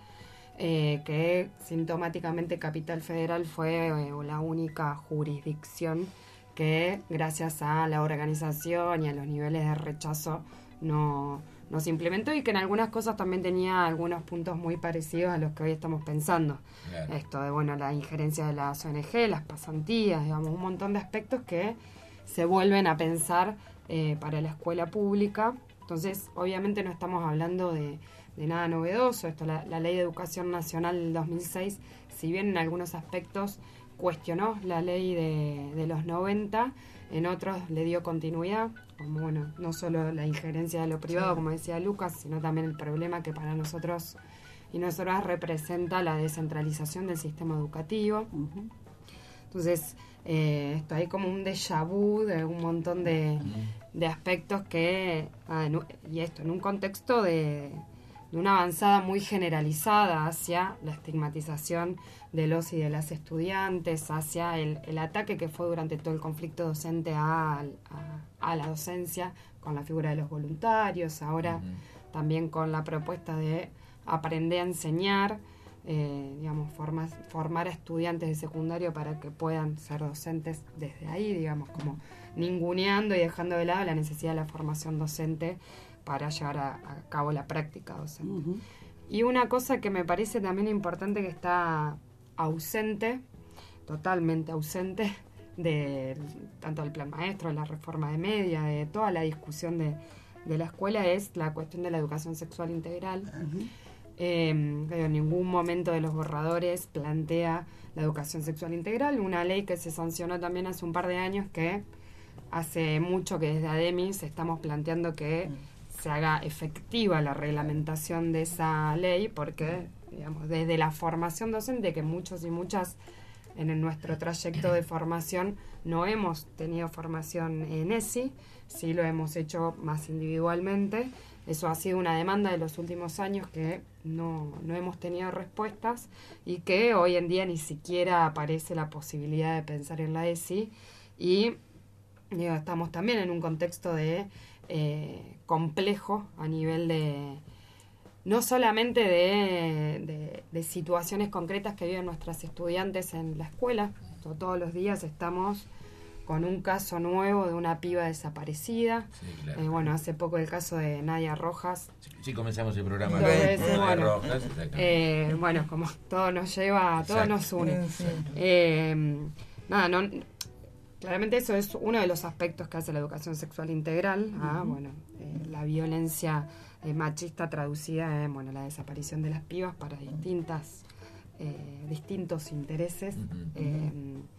eh, que sintomáticamente Capital Federal fue eh, la única jurisdicción que, gracias a la organización y a los niveles de rechazo, no... no se implementó, y que en algunas cosas también tenía algunos puntos muy parecidos a los que hoy estamos pensando. Claro. Esto de, bueno, la injerencia de las O N Ge, las pasantías, digamos, un montón de aspectos que se vuelven a pensar eh, para la escuela pública. Entonces, obviamente no estamos hablando de, de nada novedoso. Esto, la, la Ley de Educación Nacional del dos mil seis, si bien en algunos aspectos cuestionó la ley de, de los noventa, en otros le dio continuidad, como bueno, no solo la injerencia de lo privado, sí. como decía Lucas, sino también el problema que para nosotros y nosotras representa la descentralización del sistema educativo. Uh-huh. Entonces, eh, esto hay como un déjà vu de un montón de, uh-huh. de aspectos que, ah, en, y esto en un contexto de, de una avanzada muy generalizada hacia la estigmatización de los y de las estudiantes, hacia el, el ataque que fue durante todo el conflicto docente a, a, a la docencia, con la figura de los voluntarios, ahora uh-huh. también con la propuesta de aprender a enseñar, eh, digamos, formar, formar a estudiantes de secundario para que puedan ser docentes desde ahí, digamos, como ninguneando y dejando de lado la necesidad de la formación docente para llevar a, a cabo la práctica docente. Uh-huh. Y una cosa que me parece también importante, que está ausente, totalmente ausente, de tanto del plan maestro, de la reforma de media, de toda la discusión de, de la escuela, es la cuestión de la educación sexual integral. Uh-huh. Eh, en ningún momento de los borradores plantea la educación sexual integral, una ley que se sancionó también hace un par de años, que hace mucho que desde ADEMIS estamos planteando que uh-huh. se haga efectiva la reglamentación de esa ley, porque digamos, desde la formación docente, que muchos y muchas en nuestro trayecto de formación no hemos tenido formación en E S I, sí lo hemos hecho más individualmente. Eso ha sido una demanda de los últimos años que no, no hemos tenido respuestas y que hoy en día ni siquiera aparece la posibilidad de pensar en la E S I. Y digo, estamos también en un contexto de eh, complejo a nivel de... no solamente de, de, de situaciones concretas que viven nuestras estudiantes en la escuela. Todos los días estamos con un caso nuevo de una piba desaparecida. Sí, claro. Eh, bueno, hace poco el caso de Nadia Rojas. Sí, sí, comenzamos el programa Dos veces, Nadia bueno, Rojas. eh, bueno, como todo nos lleva, todo Exacto. nos une. Sí. Eh, nada, no... Claramente eso es uno de los aspectos que hace la educación sexual integral. ¿Ah? Ujú. Bueno, eh, la violencia eh, machista traducida en bueno, la desaparición de las pibas para distintas eh, distintos intereses. Eh,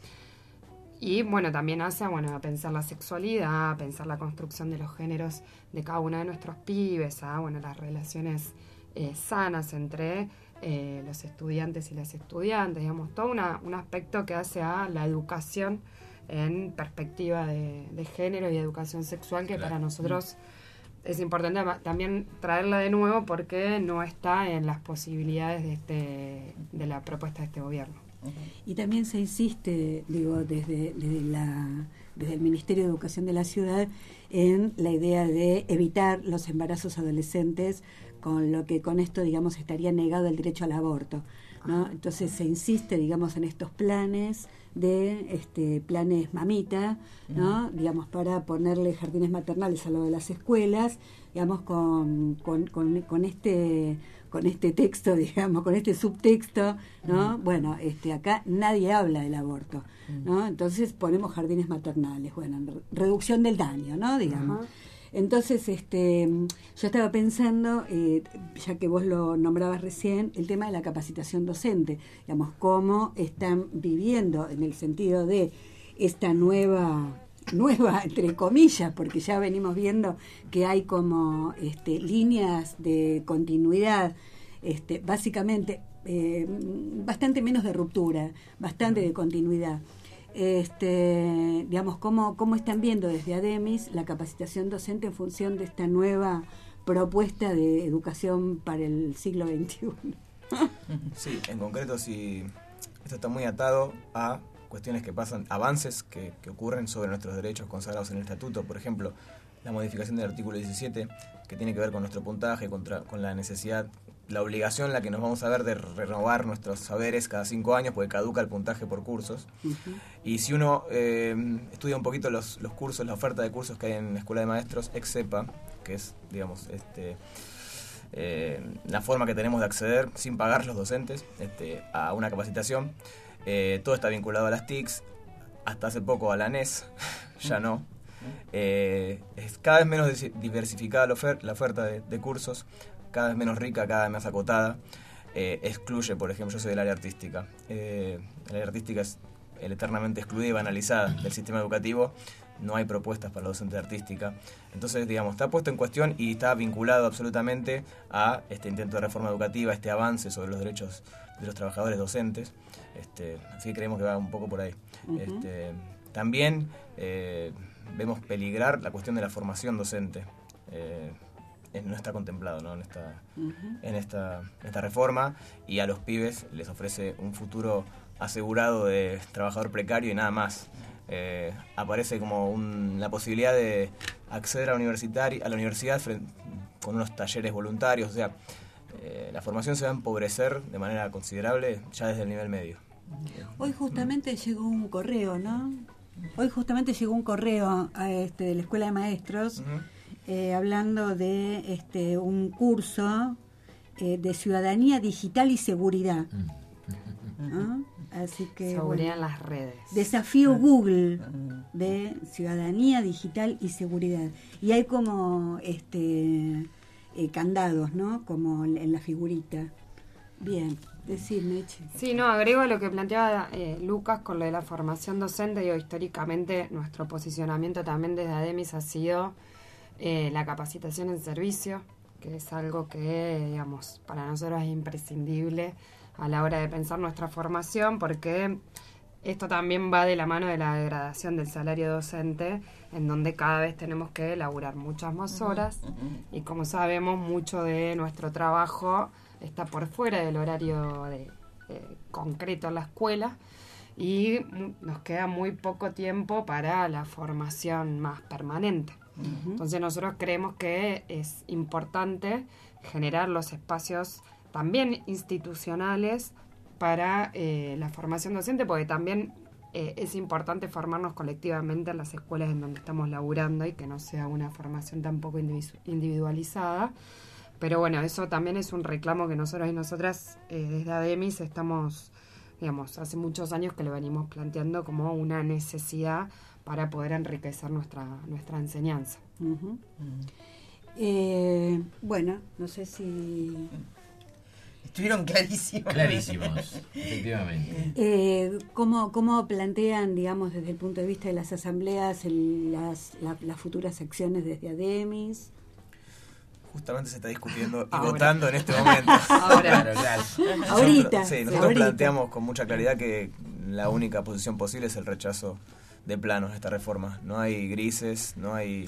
y bueno, también hace bueno, a pensar la sexualidad, a pensar la construcción de los géneros de cada uno de nuestros pibes, a bueno, las relaciones eh, sanas entre eh, los estudiantes y las estudiantes, digamos, todo una, un aspecto que hace a la educación en perspectiva de, de género y educación sexual, que Claro. para nosotros es importante también traerla de nuevo porque no está en las posibilidades de, este, de la propuesta de este gobierno. Y también se insiste, digo, desde, desde, la, desde el Ministerio de Educación de la ciudad en la idea de evitar los embarazos adolescentes, con lo que con esto, digamos, estaría negado el derecho al aborto, ¿no? Entonces se insiste, digamos, en estos planes de este planes mamita, ¿no? Uh-huh. Digamos, para ponerle jardines maternales a lo de las escuelas, digamos, con, con, con, con este con este texto, digamos, con este subtexto, ¿no? Uh-huh. Bueno, este acá nadie habla del aborto, ¿no? Entonces ponemos jardines maternales, bueno, reducción del daño, ¿no? Digamos. Uh-huh. Entonces, este, yo estaba pensando, eh, ya que vos lo nombrabas recién, el tema de la capacitación docente, digamos, cómo están viviendo en el sentido de esta nueva, nueva entre comillas, porque ya venimos viendo que hay como este, líneas de continuidad, este, básicamente eh, bastante menos de ruptura, bastante de continuidad. Este, digamos, cómo, cómo están viendo desde ADEMIS la capacitación docente en función de esta nueva propuesta de educación para el siglo veintiuno. Sí, en concreto, sí, esto está muy atado a cuestiones que pasan, avances que, que ocurren sobre nuestros derechos consagrados en el estatuto. Por ejemplo, la modificación del artículo diecisiete, que tiene que ver con nuestro puntaje, contra, con la necesidad, la obligación, la que nos vamos a ver de renovar nuestros saberes cada cinco años, porque caduca el puntaje por cursos. Uh-huh. Y si uno eh, estudia un poquito los, los cursos, la oferta de cursos que hay en la Escuela de Maestros, EXEPA, que es, digamos, este, eh, la forma que tenemos de acceder, sin pagar los docentes, este, a una capacitación, eh, todo está vinculado a las T I Cs, hasta hace poco a la N E S, ya no. Eh, es cada vez menos diversificada la, ofer- la oferta de, de cursos, cada vez menos rica, cada vez más acotada. Eh, excluye, por ejemplo, yo soy del área artística. Eh, el área artística es el eternamente excluida y banalizada del sistema educativo. No hay propuestas para la docente de artística. Entonces, digamos, está puesto en cuestión y está vinculado absolutamente a este intento de reforma educativa, este avance sobre los derechos de los trabajadores docentes. Este, así que creemos que va un poco por ahí. Uh-huh. Este, también eh, vemos peligrar la cuestión de la formación docente. Eh, no está contemplado, ¿no? en esta uh-huh. en esta en esta reforma, y a los pibes les ofrece un futuro asegurado de trabajador precario y nada más. Eh, aparece como un, la posibilidad de acceder a la, universitaria, a la universidad frente, con unos talleres voluntarios. O sea, eh, la formación se va a empobrecer de manera considerable ya desde el nivel medio. Hoy justamente uh-huh. llegó un correo, ¿no? Hoy justamente llegó un correo a este, de la Escuela de Maestros, uh-huh. Eh, hablando de este un curso eh, de ciudadanía digital y seguridad. ¿No? Así que seguridad bueno, en las redes. Desafío Google de ciudadanía digital y seguridad. Y hay como este eh, candados, ¿no? Como en la figurita. Bien, decime. Sí, no, agrego a lo que planteaba eh, Lucas con lo de la formación docente. Digo, históricamente nuestro posicionamiento también desde ADEMIS ha sido Eh, la capacitación en servicio, que es algo que, digamos, para nosotros es imprescindible a la hora de pensar nuestra formación, porque esto también va de la mano de la degradación del salario docente, en donde cada vez tenemos que laburar muchas más horas, uh-huh. y como sabemos, mucho de nuestro trabajo está por fuera del horario de, de concreto en la escuela, y nos queda muy poco tiempo para la formación más permanente. Uh-huh. Entonces nosotros creemos que es importante generar los espacios también institucionales para eh, la formación docente, porque también eh, es importante formarnos colectivamente en las escuelas en donde estamos laburando y que no sea una formación tampoco individu- individualizada. Pero bueno, eso también es un reclamo que nosotros y nosotras eh, desde ADEMIS estamos, digamos, hace muchos años que lo venimos planteando como una necesidad para poder enriquecer nuestra, nuestra enseñanza. Uh-huh. Uh-huh. Eh, bueno, no sé si... Estuvieron clarísimos. Clarísimos, efectivamente. Eh, ¿cómo, ¿Cómo plantean, digamos, desde el punto de vista de las asambleas, el, las, la, las futuras acciones desde ADEMIS? Justamente se está discutiendo y Ahora. votando en este momento. Ahora. Claro, claro. Ahorita. Sí, nosotros ahorita. planteamos con mucha claridad que la única posición posible es el rechazo de plano a esta reforma. No hay grises, no hay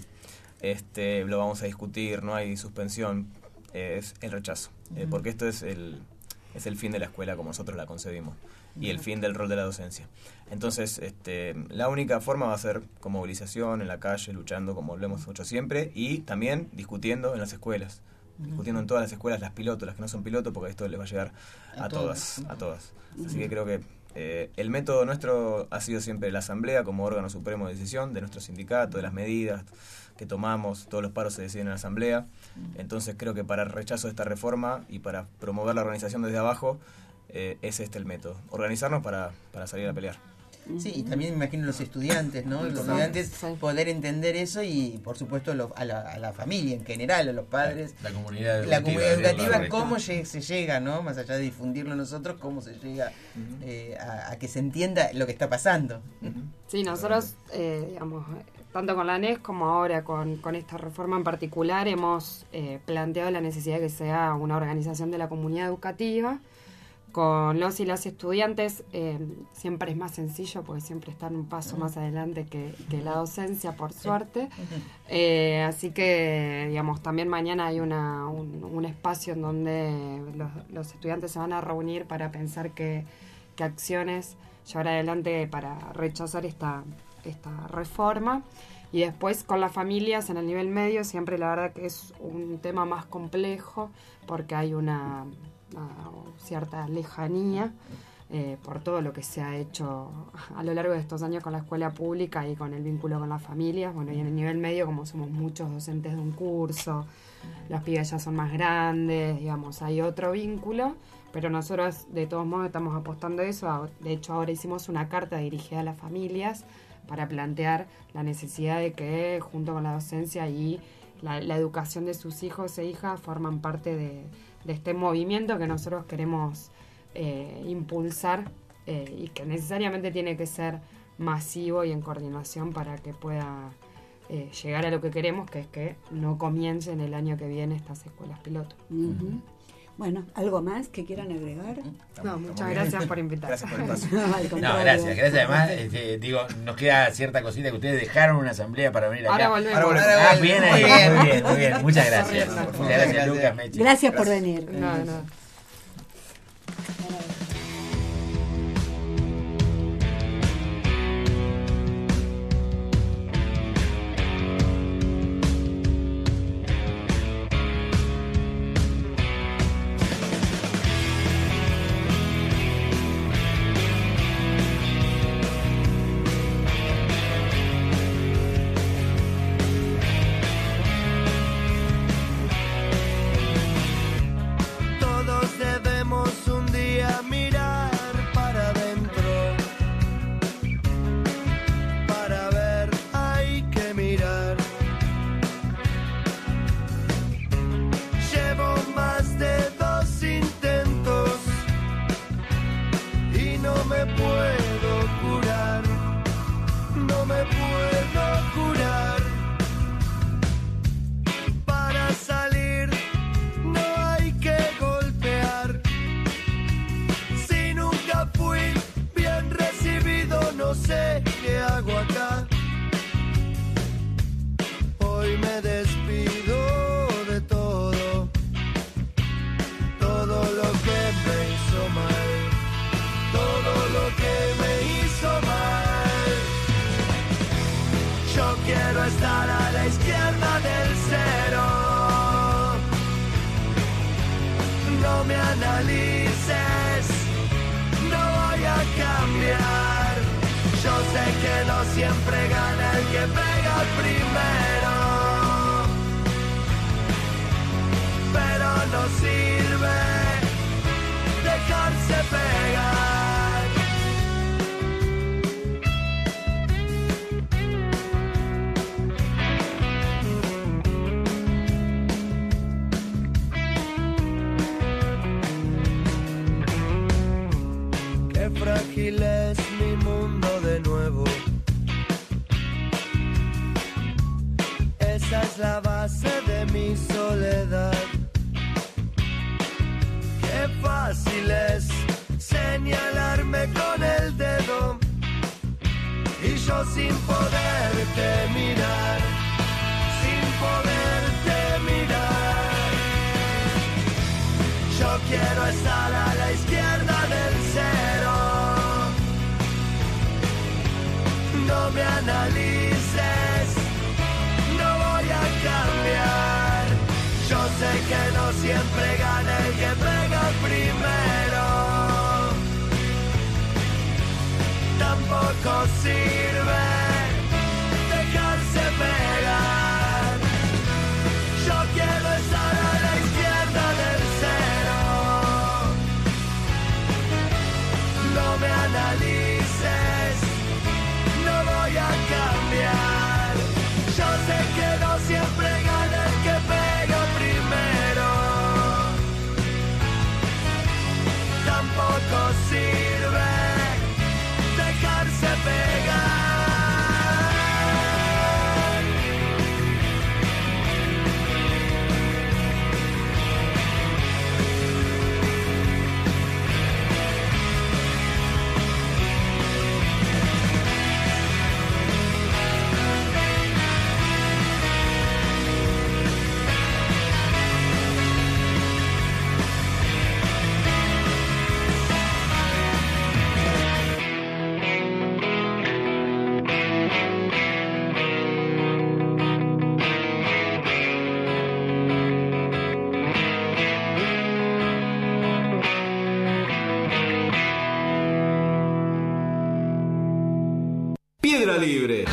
este lo vamos a discutir, no hay suspensión, eh, es el rechazo. Eh, porque esto es el, es el fin de la escuela como nosotros la concebimos y el fin del rol de la docencia. Entonces, este, la única forma va a ser con movilización en la calle, luchando como lo hemos hecho siempre, y también discutiendo en las escuelas, uh-huh. discutiendo en todas las escuelas, las pilotos, las que no son pilotos, porque esto les va a llegar a, a todas, todas, a todas. Uh-huh. Así que creo que eh, el método nuestro ha sido siempre la asamblea como órgano supremo de decisión de nuestro sindicato, de las medidas que tomamos, todos los paros se deciden en la asamblea. Entonces creo que para el rechazo de esta reforma y para promover la organización desde abajo, eh, es este el método, organizarnos para, para salir a pelear. Sí, y también me imagino los estudiantes, ¿no? Los estudiantes poder entender eso y, por supuesto, lo, a, la, a la familia en general, a los padres. La, la comunidad educativa. La comunidad educativa, cómo se, se llega, ¿no? Más allá de difundirlo nosotros, cómo se llega uh-huh. eh, a, a que se entienda lo que está pasando. Uh-huh. Sí, nosotros, eh, digamos, tanto con la ANES como ahora con, con esta reforma en particular, hemos eh, planteado la necesidad de que sea una organización de la comunidad educativa. Con los y las estudiantes eh, siempre es más sencillo porque siempre están un paso más adelante que, que la docencia, por suerte. Eh, así que, digamos, también mañana hay una, un, un espacio en donde los, los estudiantes se van a reunir para pensar qué, qué acciones llevar adelante para rechazar esta, esta reforma. Y después con las familias en el nivel medio siempre la verdad que es un tema más complejo porque hay una... cierta lejanía eh, por todo lo que se ha hecho a lo largo de estos años con la escuela pública y con el vínculo con las familias. Bueno, y en el nivel medio, como somos muchos docentes de un curso, las pibas ya son más grandes, digamos, hay otro vínculo, pero nosotros de todos modos estamos apostando a eso. De hecho, ahora hicimos una carta dirigida a las familias para plantear la necesidad de que junto con la docencia y la, la educación de sus hijos e hijas forman parte de de este movimiento que nosotros queremos eh, impulsar eh, y que necesariamente tiene que ser masivo y en coordinación para que pueda eh, llegar a lo que queremos, que es que no comiencen el año que viene estas escuelas piloto. Uh-huh. Bueno, ¿algo más que quieran agregar? No, muchas gracias por invitarme. Gracias por el paso. No, no, gracias, gracias. Además, este, digo, nos queda cierta cosita que ustedes dejaron una asamblea para venir acá. Ahora volvemos. Ahora volvemos. Ah, bien, ahí, muy bien, muy bien. Muchas gracias. Muchas gracias, Lucas, Mechi. Gracias por venir. No, no. Todos debemos un día mirar analices, no voy a cambiar. Yo sé que no siempre gana el que pega primero, pero no sirve dejarse pegar. Qué frágil es mi mundo de nuevo. Esa es la base de mi soledad. Qué fácil es señalarme con el dedo y yo sin poderte mirar, sin poderte mirar. Yo quiero estar a la izquierda del cero. No me analices, no voy a cambiar. Yo sé que no siempre gana el que pega primero. Tampoco sirve dejarse pegar. Yo quiero estar a la izquierda del cero. No me analices, no voy a cambiar. Yo sé que no siempre gana el que pega primero. Tampoco sirve dejarse pegar. Piedra Libre.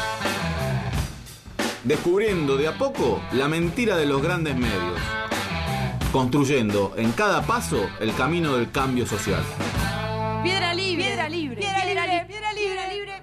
Descubriendo de a poco la mentira de los grandes medios. Construyendo en cada paso el camino del cambio social. Piedra libre, piedra libre, piedra libre, piedra libre, libre.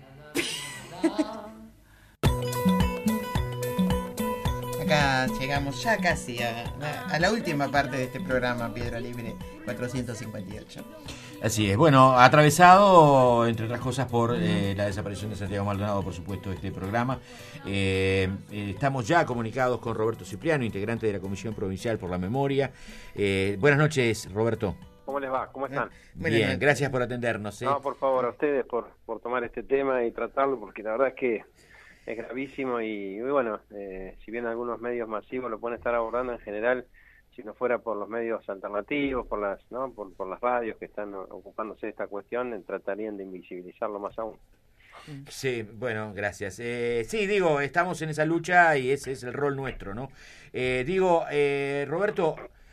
Acá llegamos ya casi a, a la última parte de este programa, Piedra Libre cuatrocientos cincuenta y ocho. Así es. Bueno, atravesado, entre otras cosas, por eh, la desaparición de Santiago Maldonado, por supuesto, este programa. Eh, eh, estamos ya comunicados con Roberto Cipriano, integrante de la Comisión Provincial por la Memoria. Eh, buenas noches, Roberto. ¿Cómo les va? ¿Cómo están? Bien, gracias por atendernos. ¿eh? No, por favor, a ustedes por, por tomar este tema y tratarlo, porque la verdad es que es gravísimo y, y bueno, eh, si bien algunos medios masivos lo pueden estar abordando, en general, si no fuera por los medios alternativos, por las no por, por las radios que están ocupándose de esta cuestión, tratarían de invisibilizarlo más aún. Sí, bueno, gracias. Eh, sí, digo, estamos en esa lucha y ese es el rol nuestro, ¿no? Eh, digo, eh, Roberto,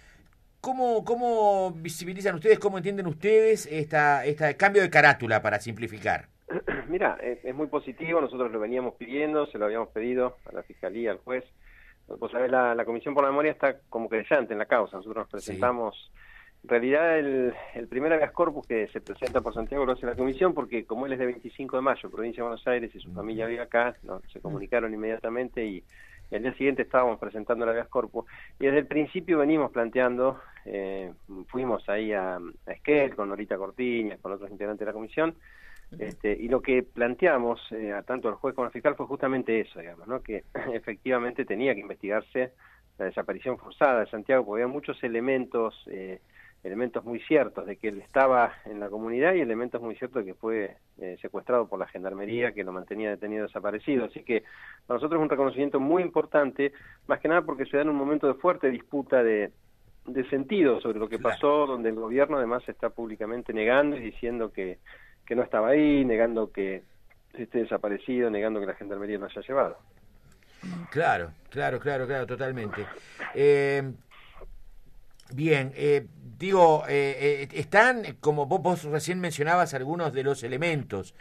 ¿cómo, ¿cómo visibilizan ustedes, cómo entienden ustedes esta, este cambio de carátula, para simplificar? Mira, es, es muy positivo, nosotros lo veníamos pidiendo, se lo habíamos pedido a la Fiscalía, al juez. Vos sabés, la, la Comisión por la Memoria está como creyente en la causa. Nosotros nos presentamos, sí. En realidad el, el primer habeas corpus que se presenta por Santiago lo hace la Comisión, porque como él es de veinticinco de mayo, provincia de Buenos Aires, y su familia vive acá, no, se comunicaron inmediatamente y, y al día siguiente estábamos presentando el habeas corpus. Y desde el principio venimos planteando, eh, fuimos ahí a, a Esquel con Norita Cortiñas, con otros integrantes de la Comisión, Este, y lo que planteamos eh, a tanto al juez como al fiscal fue justamente eso, digamos, ¿no? Que efectivamente tenía que investigarse la desaparición forzada de Santiago, porque había muchos elementos, eh, elementos muy ciertos de que él estaba en la comunidad y elementos muy ciertos de que fue eh, secuestrado por la gendarmería que lo mantenía detenido desaparecido. Así que para nosotros es un reconocimiento muy importante, más que nada porque se da en un momento de fuerte disputa de, de sentido sobre lo que pasó, donde el gobierno además está públicamente negando y diciendo que que no estaba ahí, negando que esté desaparecido, negando que la gendarmería lo haya llevado. Claro, claro, claro, claro, totalmente. Eh, Bien, eh, digo, eh, eh, están, como vos, vos recién mencionabas algunos de los elementos.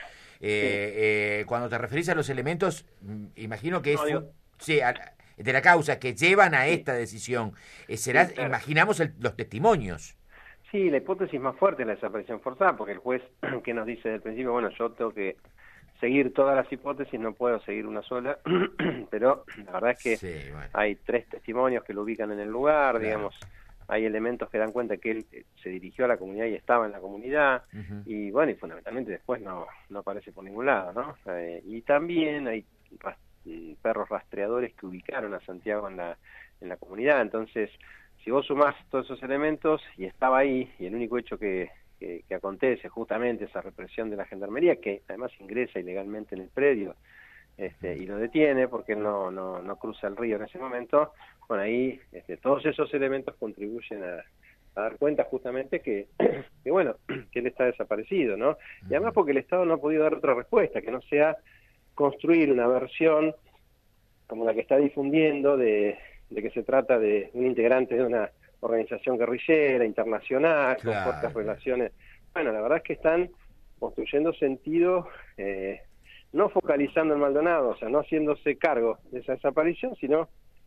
Eh, eh, cuando te referís a los elementos, mm, imagino que es No, digo- un- sí, a- de la causa que llevan a esta decisión. Eh, será, Sí, claro. imaginamos el- los testimonios. Sí, la hipótesis más fuerte es la desaparición forzada, porque el juez que nos dice desde el principio, bueno, yo tengo que seguir todas las hipótesis, no puedo seguir una sola, pero la verdad es que Sí, bueno. hay tres testimonios que lo ubican en el lugar, Claro. digamos, hay elementos que dan cuenta que él eh, se dirigió a la comunidad y estaba en la comunidad, Ujú. y bueno, y fundamentalmente después no, no aparece por ningún lado, ¿no? Eh, y también hay ras- mm, perros rastreadores que ubicaron a Santiago en la, en la comunidad, entonces, si vos sumás todos esos elementos, y estaba ahí, y el único hecho que, que, que acontece justamente esa represión de la gendarmería, que además ingresa ilegalmente en el predio, este, y lo detiene porque él no, no, no cruza el río en ese momento, bueno, ahí este, todos esos elementos contribuyen a, a dar cuenta justamente que, que, bueno, que él está desaparecido, ¿no? Y además porque el Estado no ha podido dar otra respuesta, que no sea construir una versión como la que está difundiendo de, de que se trata de un integrante de una organización guerrillera, internacional, Claro. con fuertes relaciones. Bueno, la verdad es que están construyendo sentido, eh, no focalizando en Maldonado, o sea, no haciéndose cargo de esa desaparición, sino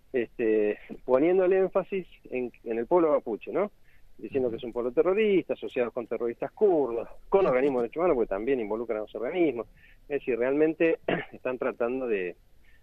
este, poniendo el énfasis en, en el pueblo mapuche, ¿no? Diciendo que es un pueblo terrorista, asociado con terroristas kurdos, con organismos de derechos humanos, porque también involucran a los organismos. Es decir, realmente están tratando de,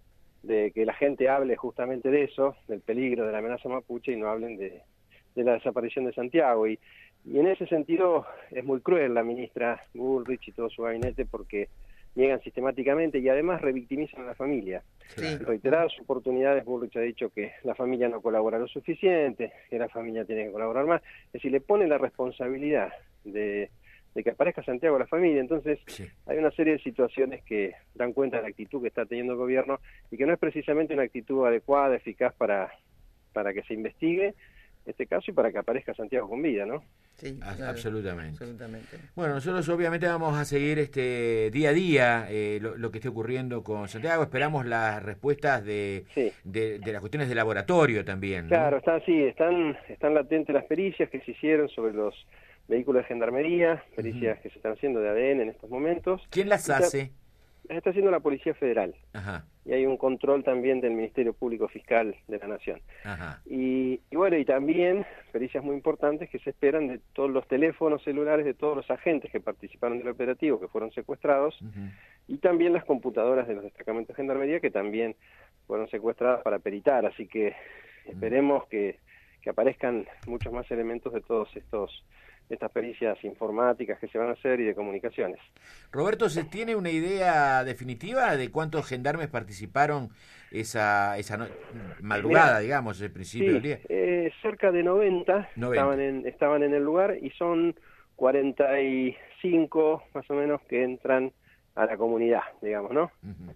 de que la gente hable justamente de eso, del peligro de la amenaza mapuche, y no hablen de, de la desaparición de Santiago. Y, y en ese sentido es muy cruel la ministra Bullrich y todo su gabinete, porque niegan sistemáticamente y además revictimizan a la familia. En reiteradas oportunidades Bullrich ha dicho que la familia no colabora lo suficiente, que la familia tiene que colaborar más. Es decir, le pone la responsabilidad de, de que aparezca Santiago a la familia. Entonces hay una serie de situaciones que dan cuenta de la actitud que está teniendo el gobierno y que no es precisamente una actitud adecuada, eficaz para, para que se investigue este caso y para que aparezca Santiago con vida, ¿no? Sí, A- claro, absolutamente. absolutamente. Bueno, nosotros obviamente vamos a seguir este día a día eh, lo, lo que esté ocurriendo con Santiago. Esperamos las respuestas de, de, de las cuestiones de laboratorio también, ¿no? Claro, están, sí, están, están latentes las pericias que se hicieron sobre los vehículos de gendarmería, pericias que se están haciendo de A D N en estos momentos. ¿Quién las Está- hace? Las está haciendo la Policía Federal. Ajá, Y hay un control también del Ministerio Público Fiscal de la Nación. ajá. Y, y bueno, y también pericias muy importantes que se esperan de todos los teléfonos celulares de todos los agentes que participaron del operativo, que fueron secuestrados, y también las computadoras de los destacamentos de gendarmería que también fueron secuestradas para peritar. Así que esperemos que, que aparezcan muchos más elementos de todos estos estas pericias informáticas que se van a hacer y de comunicaciones. Roberto, ¿se tiene una idea definitiva de cuántos gendarmes participaron esa esa no- madrugada, Mirá, digamos, el principio Sí, del día? eh, cerca de noventa, noventa. Estaban, en, estaban en el lugar y son cuarenta y cinco más o menos que entran a la comunidad, digamos, ¿no?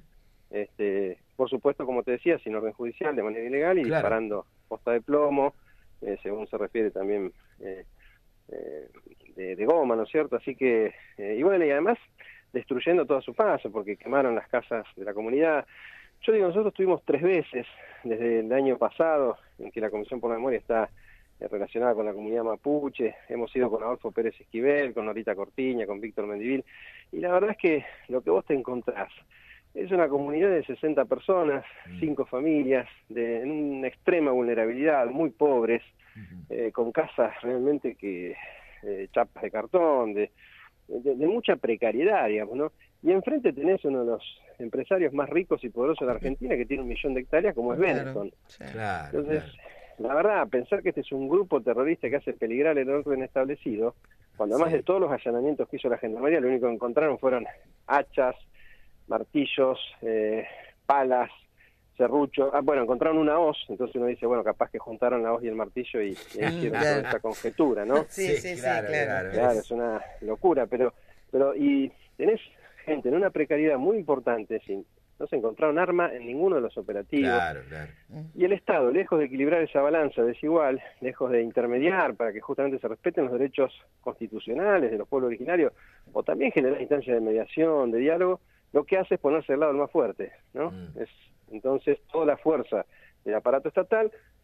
Este, por supuesto, como te decía, sin orden judicial, de manera ilegal y Claro. disparando posta de plomo, eh, según se refiere también eh, eh, de, de goma, ¿no es cierto? Así que, eh, y bueno, y además destruyendo todo a su paso, porque quemaron las casas de la comunidad. Yo digo, nosotros tuvimos tres veces, desde el año pasado, en que la Comisión por la Memoria está eh, relacionada con la comunidad mapuche, hemos ido con Adolfo Pérez Esquivel, con Norita Cortiña, con Víctor Mendivil, y la verdad es que lo que vos te encontrás es una comunidad de sesenta personas, cinco familias, de, en una extrema vulnerabilidad, muy pobres, eh, con casas realmente que, eh, chapas de cartón, de, de, de mucha precariedad, digamos, ¿no? Y enfrente tenés uno de los empresarios más ricos y poderosos de la Argentina, que tiene un millón de hectáreas, como es Claro, Benetton. Claro, Entonces, la verdad, pensar que este es un grupo terrorista que hace peligrar el orden establecido, cuando además de todos los allanamientos que hizo la Gendarmería, lo único que encontraron fueron hachas, martillos, eh, palas, serrucho. Ah, bueno, encontraron una hoz, entonces uno dice, bueno, capaz que juntaron la hoz y el martillo y, y hicieron Claro. toda esta conjetura, ¿no? Sí, sí, sí, claro. claro. Claro, es una locura, pero, pero y tenés gente en una precariedad muy importante, sin, no se encontraron arma en ninguno de los operativos. Claro, claro. Y el Estado, lejos de equilibrar esa balanza desigual, lejos de intermediar para que justamente se respeten los derechos constitucionales de los pueblos originarios, o también generar instancias de mediación, de diálogo, lo que hace es ponerse al lado del más fuerte, ¿no? Es, entonces, toda la fuerza del aparato estatal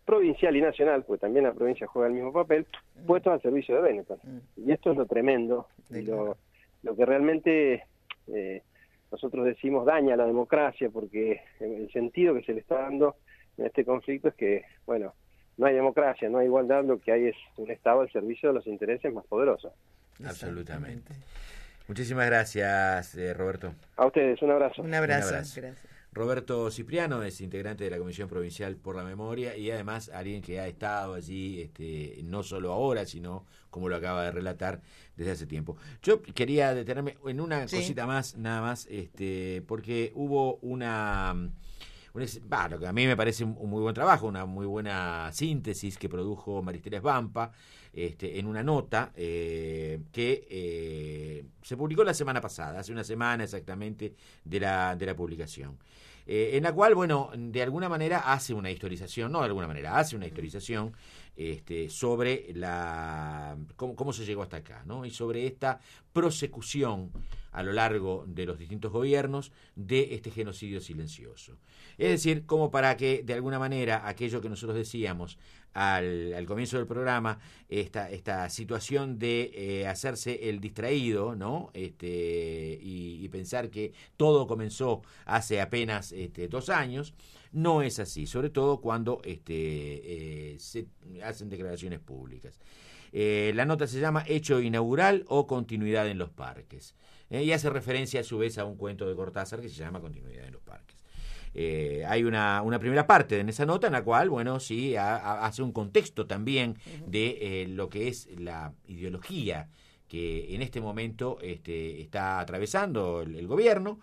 provincial y nacional, pues también la provincia juega el mismo papel, puestos al servicio de Benetton. Y esto es lo tremendo, y lo, lo que realmente eh, nosotros decimos daña a la democracia, porque el sentido que se le está dando en este conflicto es que, bueno, no hay democracia, no hay igualdad, lo que hay es un Estado al servicio de los intereses más poderosos. Absolutamente. Muchísimas gracias, eh, Roberto. A ustedes, un abrazo. Un abrazo. Un abrazo. Gracias. Roberto Cipriano es integrante de la Comisión Provincial por la Memoria y además alguien que ha estado allí, este, no solo ahora, sino, como lo acaba de relatar, desde hace tiempo. Yo quería detenerme en una sí. cosita más, nada más, este, porque hubo una... Un, bah, lo que a mí me parece un, un muy buen trabajo, una muy buena síntesis que produjo Maristeles Vampa este, en una nota eh, que eh, se publicó la semana pasada, hace una semana exactamente de la, de la publicación. Eh, en la cual, bueno, de alguna manera hace una historización, no de alguna manera, hace una historización este, sobre la cómo, cómo se llegó hasta acá, ¿no? Y sobre esta prosecución a lo largo de los distintos gobiernos de este genocidio silencioso. Es decir, como para que de alguna manera aquello que nosotros decíamos al, al comienzo del programa, esta, esta situación de eh, hacerse el distraído, ¿no? Este, y, y pensar que todo comenzó hace apenas este, dos años, no es así, sobre todo cuando este, eh, se hacen declaraciones públicas. Eh, la nota se llama Hecho inaugural o continuidad en los parques. Eh, y hace referencia a su vez a un cuento de Cortázar que se llama Continuidad en los parques. Eh, hay una, una primera parte en esa nota en la cual, bueno, sí, a, a, hace un contexto también de eh, lo que es la ideología que en este momento este, está atravesando el, el gobierno.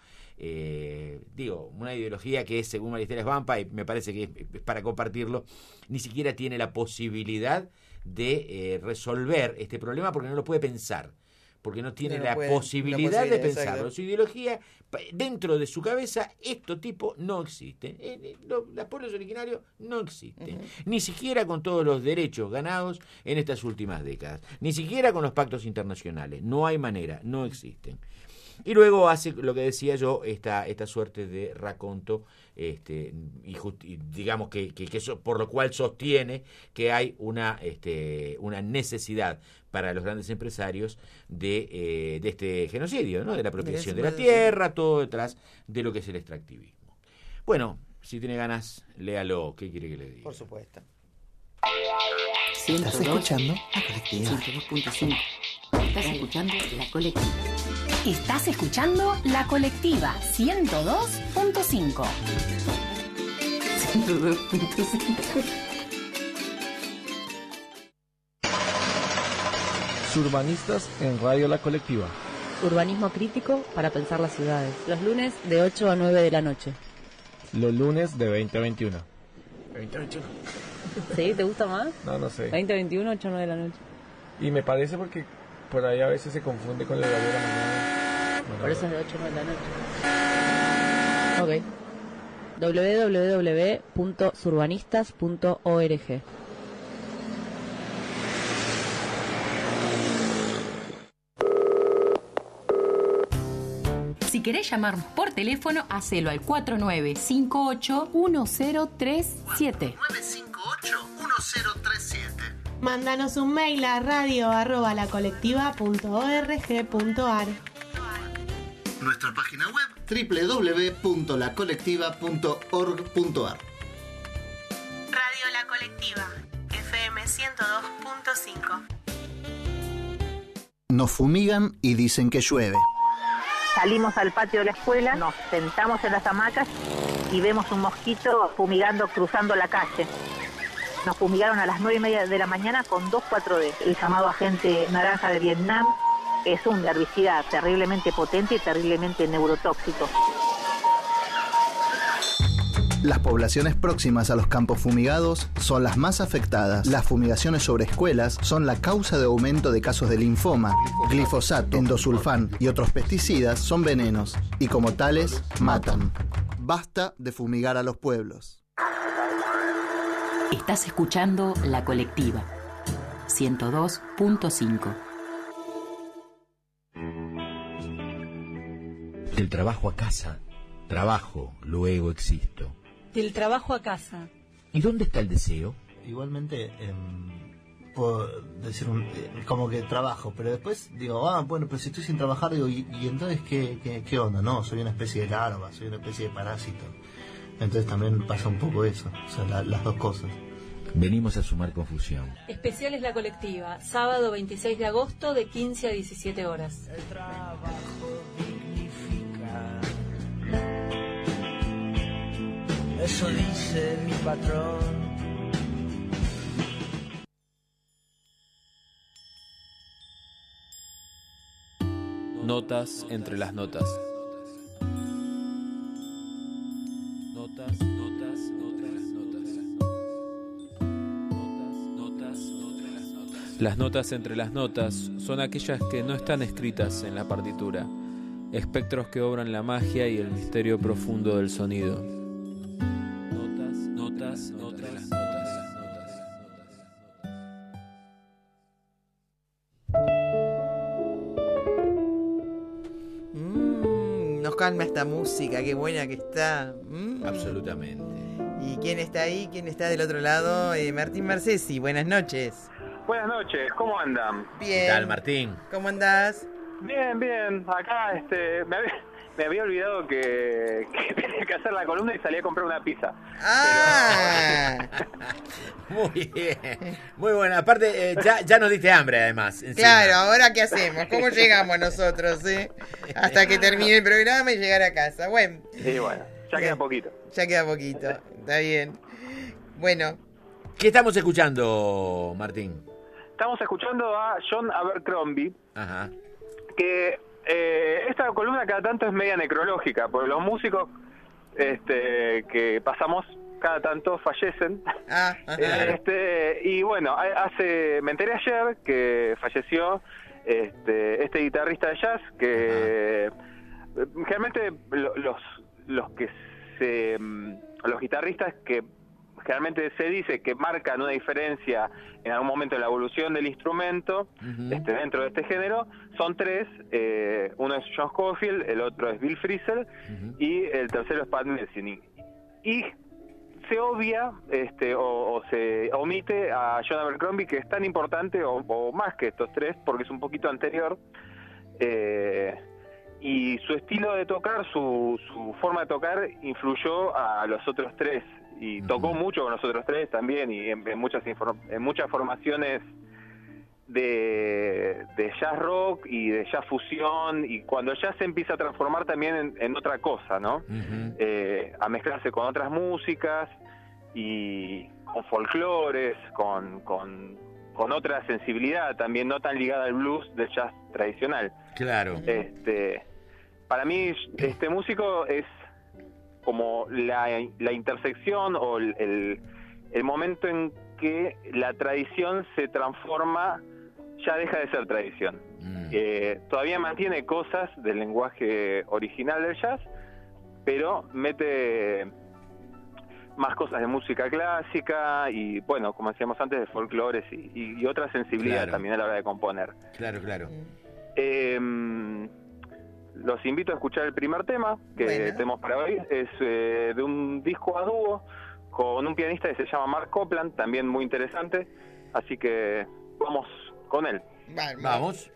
Eh, digo, una ideología que es, según Maristeles Vampa, y me parece que es, es para compartirlo, ni siquiera tiene la posibilidad de eh, resolver este problema porque no lo puede pensar, porque no tiene no la, puede, posibilidad la posibilidad de pensarlo. Exacto. Su ideología, dentro de su cabeza, este tipo no existe. Eh, lo, los pueblos originarios no existen. Uh-huh. Ni siquiera con todos los derechos ganados en estas últimas décadas. Ni siquiera con los pactos internacionales. No hay manera, no existen. Y luego hace lo que decía yo, esta, esta suerte de raconto, este, y, just, y digamos que, que, que eso, por lo cual sostiene que hay una, este, una necesidad para los grandes empresarios de, eh, de este genocidio, ¿no? De la apropiación de la tierra, todo detrás de lo que es el extractivismo. Bueno, si tiene ganas, léalo. ¿Qué quiere que le diga? Por supuesto. ¿Estás escuchando? La Colectiva. ciento dos punto cinco. Estás escuchando La Colectiva. Estás escuchando La Colectiva ciento dos punto cinco. ciento dos punto cinco. Surbanistas en Radio La Colectiva. Urbanismo crítico para pensar las ciudades. Los lunes de ocho a nueve de la noche. Los lunes de veinte a veintiuno. veinte a veintiuno. ¿Sí? ¿Te gusta más? No, no sé. veinte a veintiuno, ocho a nueve de la noche. Y me parece porque por ahí a veces se confunde con el horario de la mañana. Bueno, por eso es de ocho a nueve de la noche. Ok. doble u doble u doble u punto surbanistas punto org. Si querés llamarnos por teléfono, hacelo al cuatro nueve cinco ocho uno cero tres siete. cuatro nueve cinco ocho uno cero tres siete. Mándanos un mail a radio arroba lacolectiva punto org punto ar. Nuestra página web doble u doble u doble u punto la colectiva punto org punto ar. Radio La Colectiva, F M ciento dos punto cinco. Nos fumigan y dicen que llueve. Salimos al patio de la escuela, nos sentamos en las hamacas y vemos un mosquito fumigando, cruzando la calle. Nos fumigaron a las nueve y media de la mañana con dos cuatro D. El llamado agente naranja de Vietnam es un herbicida terriblemente potente y terriblemente neurotóxico. Las poblaciones próximas a los campos fumigados son las más afectadas. Las fumigaciones sobre escuelas son la causa de aumento de casos de linfoma. Glifosato, endosulfán y otros pesticidas son venenos y como tales matan. Basta de fumigar a los pueblos. Estás escuchando La Colectiva ciento dos punto cinco. Del trabajo a casa, trabajo, luego existo. Del trabajo a casa. ¿Y dónde está el deseo? igualmente eh, puedo decir un, eh, como que trabajo, pero después digo, ah, bueno, pero si estoy sin trabajar, digo, y, y entonces ¿qué, qué, qué onda? No, soy una especie de larva, soy una especie de parásito. Entonces también pasa un poco eso, o sea, la, las dos cosas. Venimos a sumar confusión. Especial es La Colectiva, sábado veintiséis de agosto de quince a diecisiete horas. El trabajo dignifica, eso dice mi patrón. Notas entre las notas. Notas, notas, entre las notas. Notas, notas, entre las notas. Las notas entre las notas son aquellas que no están escritas en la partitura, espectros que obran la magia y el misterio profundo del sonido. Notas, notas, entre las notas. Nos calma esta música, qué buena que está. Mm. Absolutamente. ¿Y quién está ahí? ¿Quién está del otro lado? Eh, Martín Marcesi, buenas noches. Buenas noches, ¿cómo andan? Bien. ¿Qué tal, Martín? ¿Cómo andás? Bien, bien. Acá este, me, había, me había olvidado que, que tenía que hacer la columna y salí a comprar una pizza. ¡Ah! Muy bien. Muy bueno. Aparte, eh, ya, ya nos diste hambre, además. Encima. Claro, ¿ahora qué hacemos? ¿Cómo llegamos nosotros, eh? Hasta que termine el programa y llegar a casa. Bueno. Sí, bueno. Ya queda poquito. Ya queda poquito. Está bien. Bueno. ¿Qué estamos escuchando, Martín? Estamos escuchando a John Abercrombie. Ajá. Que eh, esta columna cada tanto es media necrológica, porque los músicos este, que pasamos cada tanto fallecen. Ah, este, y bueno, hace me enteré ayer que falleció este, este guitarrista de jazz que ajá. Generalmente los los que se los guitarristas que generalmente se dice que marcan una diferencia en algún momento en la evolución del instrumento uh-huh. este, dentro de este género, son tres, eh, uno es John Scofield, el otro es Bill Frisell uh-huh. y el tercero es Pat Metheny. Y se obvia este, o, o se omite a John Abercrombie, que es tan importante o, o más que estos tres, porque es un poquito anterior, eh, y su estilo de tocar, su, su forma de tocar influyó a los otros tres, y tocó uh-huh. mucho con los otros tres también, y en, en muchas en muchas formaciones de, de jazz rock y de jazz fusión, y cuando el jazz se empieza a transformar también en, en otra cosa, ¿no? Uh-huh. Eh, a mezclarse con otras músicas y con folclores, con, con, con otra sensibilidad también, no tan ligada al blues del jazz tradicional. Claro. Este, para mí este músico es como la, la intersección o el, el, el momento en que la tradición se transforma, ya deja de ser tradición. Mm. Eh, todavía mantiene cosas del lenguaje original del jazz, pero mete más cosas de música clásica y, bueno, como decíamos antes, de folclores y, y, y otra sensibilidad claro. también a la hora de componer. Claro, claro. Eh, Los invito a escuchar el primer tema que bueno. tenemos para hoy. Es eh, de un disco a dúo con un pianista que se llama Mark Copland, también muy interesante. Así que vamos con él. Vale, vamos.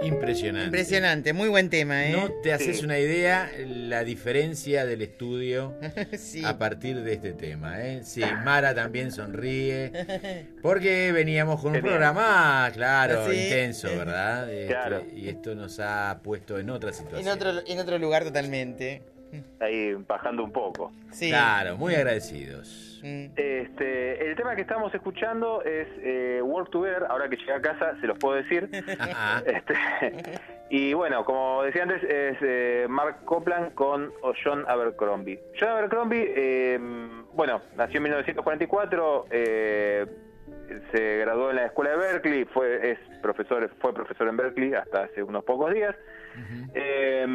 Impresionante. Impresionante, muy buen tema, ¿eh? No te haces Sí. una idea la diferencia del estudio Sí. a partir de este tema, ¿eh? Sí, Mara también sonríe, porque veníamos con un Genial. programa, claro, Sí. intenso, ¿verdad? Este, Claro. Y esto nos ha puesto en otra situación. En otro, en otro lugar totalmente. Ahí bajando un poco. Sí. Claro, muy agradecidos. Este, el tema que estamos escuchando es eh, Work Together. Ahora que llegué a casa se los puedo decir. Este, y bueno, como decía antes, es eh, Mark Copland con John Abercrombie. John Abercrombie, eh, bueno, nació en mil novecientos cuarenta y cuatro, eh, se graduó en la escuela de Berkeley, fue es profesor fue profesor en Berkeley hasta hace unos pocos días. Eh,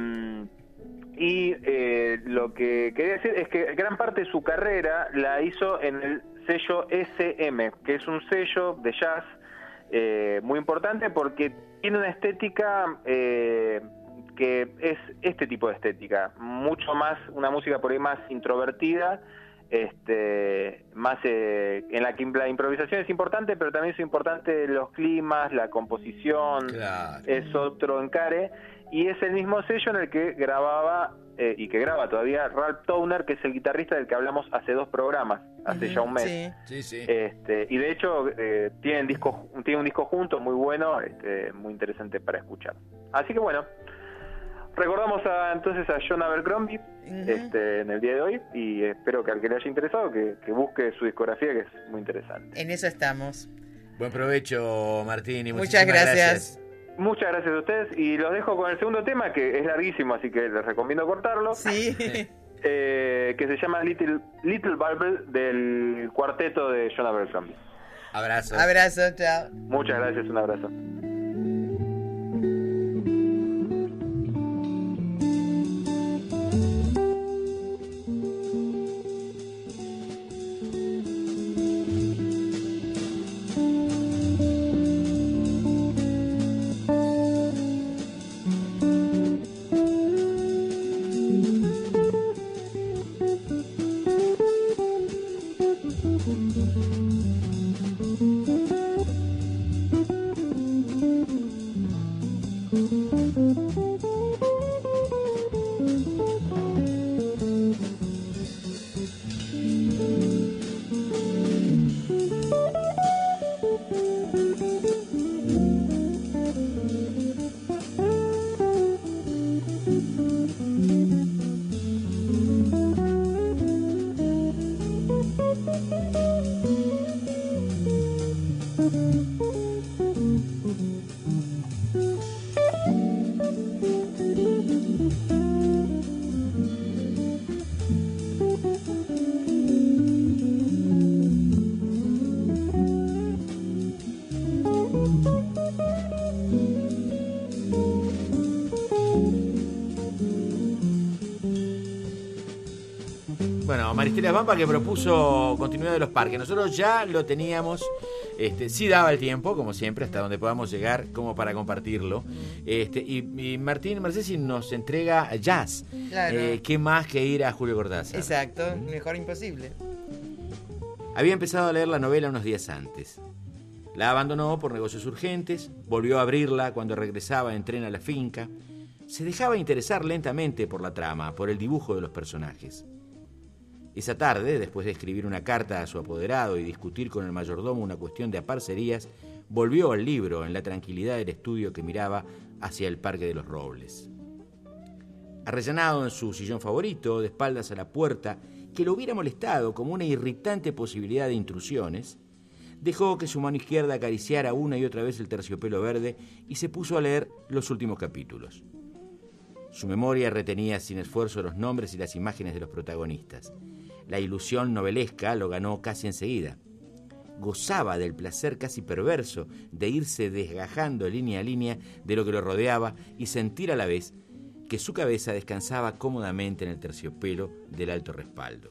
y eh, lo que quería decir es que gran parte de su carrera la hizo en el sello S M, que es un sello de jazz eh, muy importante porque tiene una estética eh, que es este tipo de estética, mucho más, una música por ahí más introvertida, este más eh, en la que la improvisación es importante, pero también es importante los climas, la composición, Claro. es otro encare, y es el mismo sello en el que grababa eh, y que graba todavía Ralph Towner, que es el guitarrista del que hablamos hace dos programas, hace ya un mes. Sí, sí. sí. Este, y de hecho eh, tienen disco, tienen un disco juntos muy bueno, este, muy interesante para escuchar. Así que bueno, recordamos a, entonces a John Abercrombie este, en el día de hoy, y espero que al que le haya interesado que, que busque su discografía, que es muy interesante. En eso estamos. Buen provecho, Martín, y Muchas muchísimas gracias. gracias. Muchas gracias a ustedes, y los dejo con el segundo tema, que es larguísimo, así que les recomiendo cortarlo. Sí. eh, que se llama Little, Little Barbel, del cuarteto de John Abercrombie. Abrazo. Abrazo, chao. Muchas gracias, un abrazo. Bueno, Maristela Pampa, que propuso continuidad de los parques. Nosotros ya lo teníamos, este, sí daba el tiempo, como siempre, hasta donde podamos llegar, como para compartirlo. Este, y, y Martín Marcesi nos entrega jazz. Claro. Eh, ¿Qué más que ir a Julio Cortázar? Exacto, mejor imposible. Había empezado a leer la novela unos días antes. La abandonó por negocios urgentes, volvió a abrirla cuando regresaba en tren a la finca. Se dejaba interesar lentamente por la trama, por el dibujo de los personajes. Esa tarde, después de escribir una carta a su apoderado y discutir con el mayordomo una cuestión de aparcerías, volvió al libro en la tranquilidad del estudio que miraba hacia el Parque de los Robles. Arrellanado en su sillón favorito, de espaldas a la puerta, que lo hubiera molestado como una irritante posibilidad de intrusiones, dejó que su mano izquierda acariciara una y otra vez el terciopelo verde y se puso a leer los últimos capítulos. Su memoria retenía sin esfuerzo los nombres y las imágenes de los protagonistas. La ilusión novelesca lo ganó casi enseguida. Gozaba del placer casi perverso de irse desgajando línea a línea de lo que lo rodeaba y sentir a la vez que su cabeza descansaba cómodamente en el terciopelo del alto respaldo.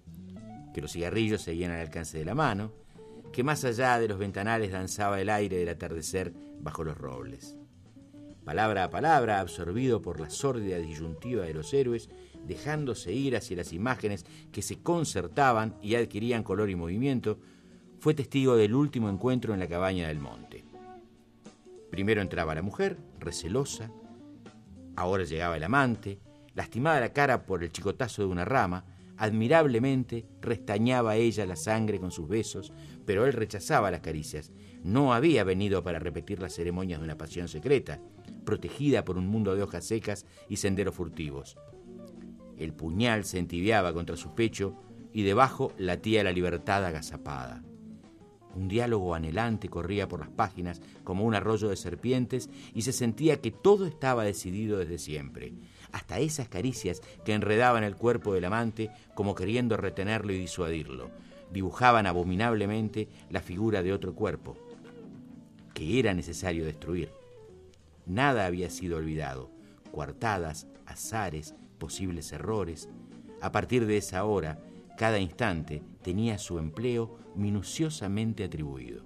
Que los cigarrillos seguían al alcance de la mano, que más allá de los ventanales danzaba el aire del atardecer bajo los robles. Palabra a palabra, absorbido por la sórdida disyuntiva de los héroes, dejándose ir hacia las imágenes que se concertaban y adquirían color y movimiento, fue testigo del último encuentro en la cabaña del monte. Primero entraba la mujer, recelosa. Ahora llegaba el amante, lastimada la cara por el chicotazo de una rama. Admirablemente restañaba ella la sangre con sus besos, pero él rechazaba las caricias. No había venido para repetir las ceremonias de una pasión secreta, protegida por un mundo de hojas secas y senderos furtivos. El puñal se entibiaba contra su pecho y debajo latía la libertad agazapada. Un diálogo anhelante corría por las páginas como un arroyo de serpientes y se sentía que todo estaba decidido desde siempre. Hasta esas caricias que enredaban el cuerpo del amante como queriendo retenerlo y disuadirlo, dibujaban abominablemente la figura de otro cuerpo que era necesario destruir. Nada había sido olvidado, coartadas, azares, posibles errores. A partir de esa hora, cada instante tenía su empleo minuciosamente atribuido.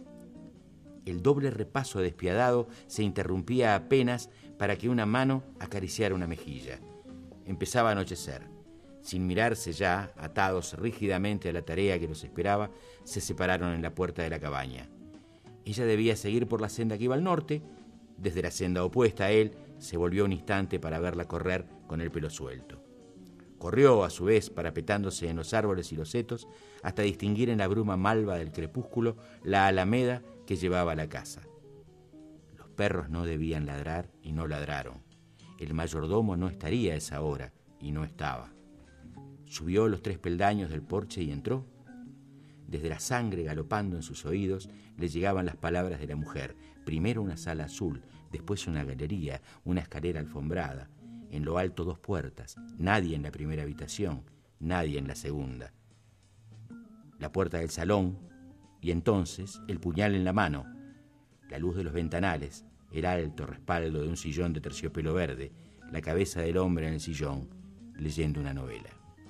El doble repaso despiadado se interrumpía apenas para que una mano acariciara una mejilla. Empezaba a anochecer. Sin mirarse ya, atados rígidamente a la tarea que los esperaba, se separaron en la puerta de la cabaña. Ella debía seguir por la senda que iba al norte. Desde la senda opuesta a él, se volvió un instante para verla correr con el pelo suelto. Corrió, a su vez, parapetándose en los árboles y los setos, hasta distinguir en la bruma malva del crepúsculo la alameda que llevaba a la casa. Los perros no debían ladrar y no ladraron. El mayordomo no estaría a esa hora y no estaba. Subió los tres peldaños del porche y entró. Desde la sangre galopando en sus oídos le llegaban las palabras de la mujer. Primero una sala azul, después una galería, una escalera alfombrada. En lo alto dos puertas, nadie en la primera habitación, nadie en la segunda. La puerta del salón, y entonces el puñal en la mano. La luz de los ventanales, el alto respaldo de un sillón de terciopelo verde, la cabeza del hombre en el sillón, leyendo una novela.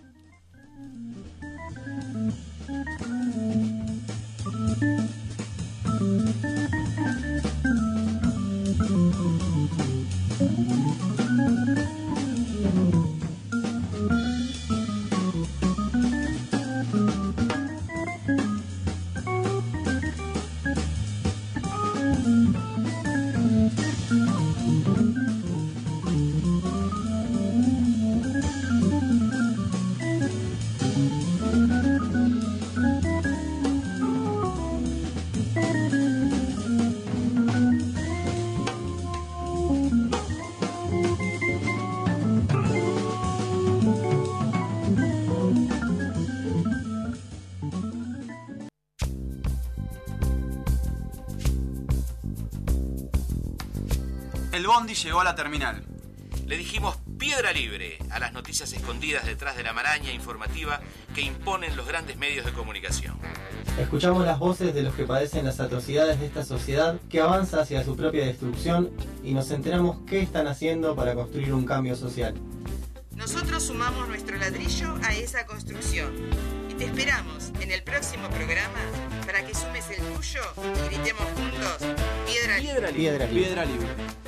El bondi llegó a la terminal. Le dijimos piedra libre a las noticias escondidas detrás de la maraña informativa que imponen los grandes medios de comunicación. Escuchamos las voces de los que padecen las atrocidades de esta sociedad que avanza hacia su propia destrucción y nos enteramos qué están haciendo para construir un cambio social. Nosotros sumamos nuestro ladrillo a esa construcción y te esperamos en el próximo programa para que sumes el tuyo y gritemos juntos piedra libre. Piedra libre. Piedra libre.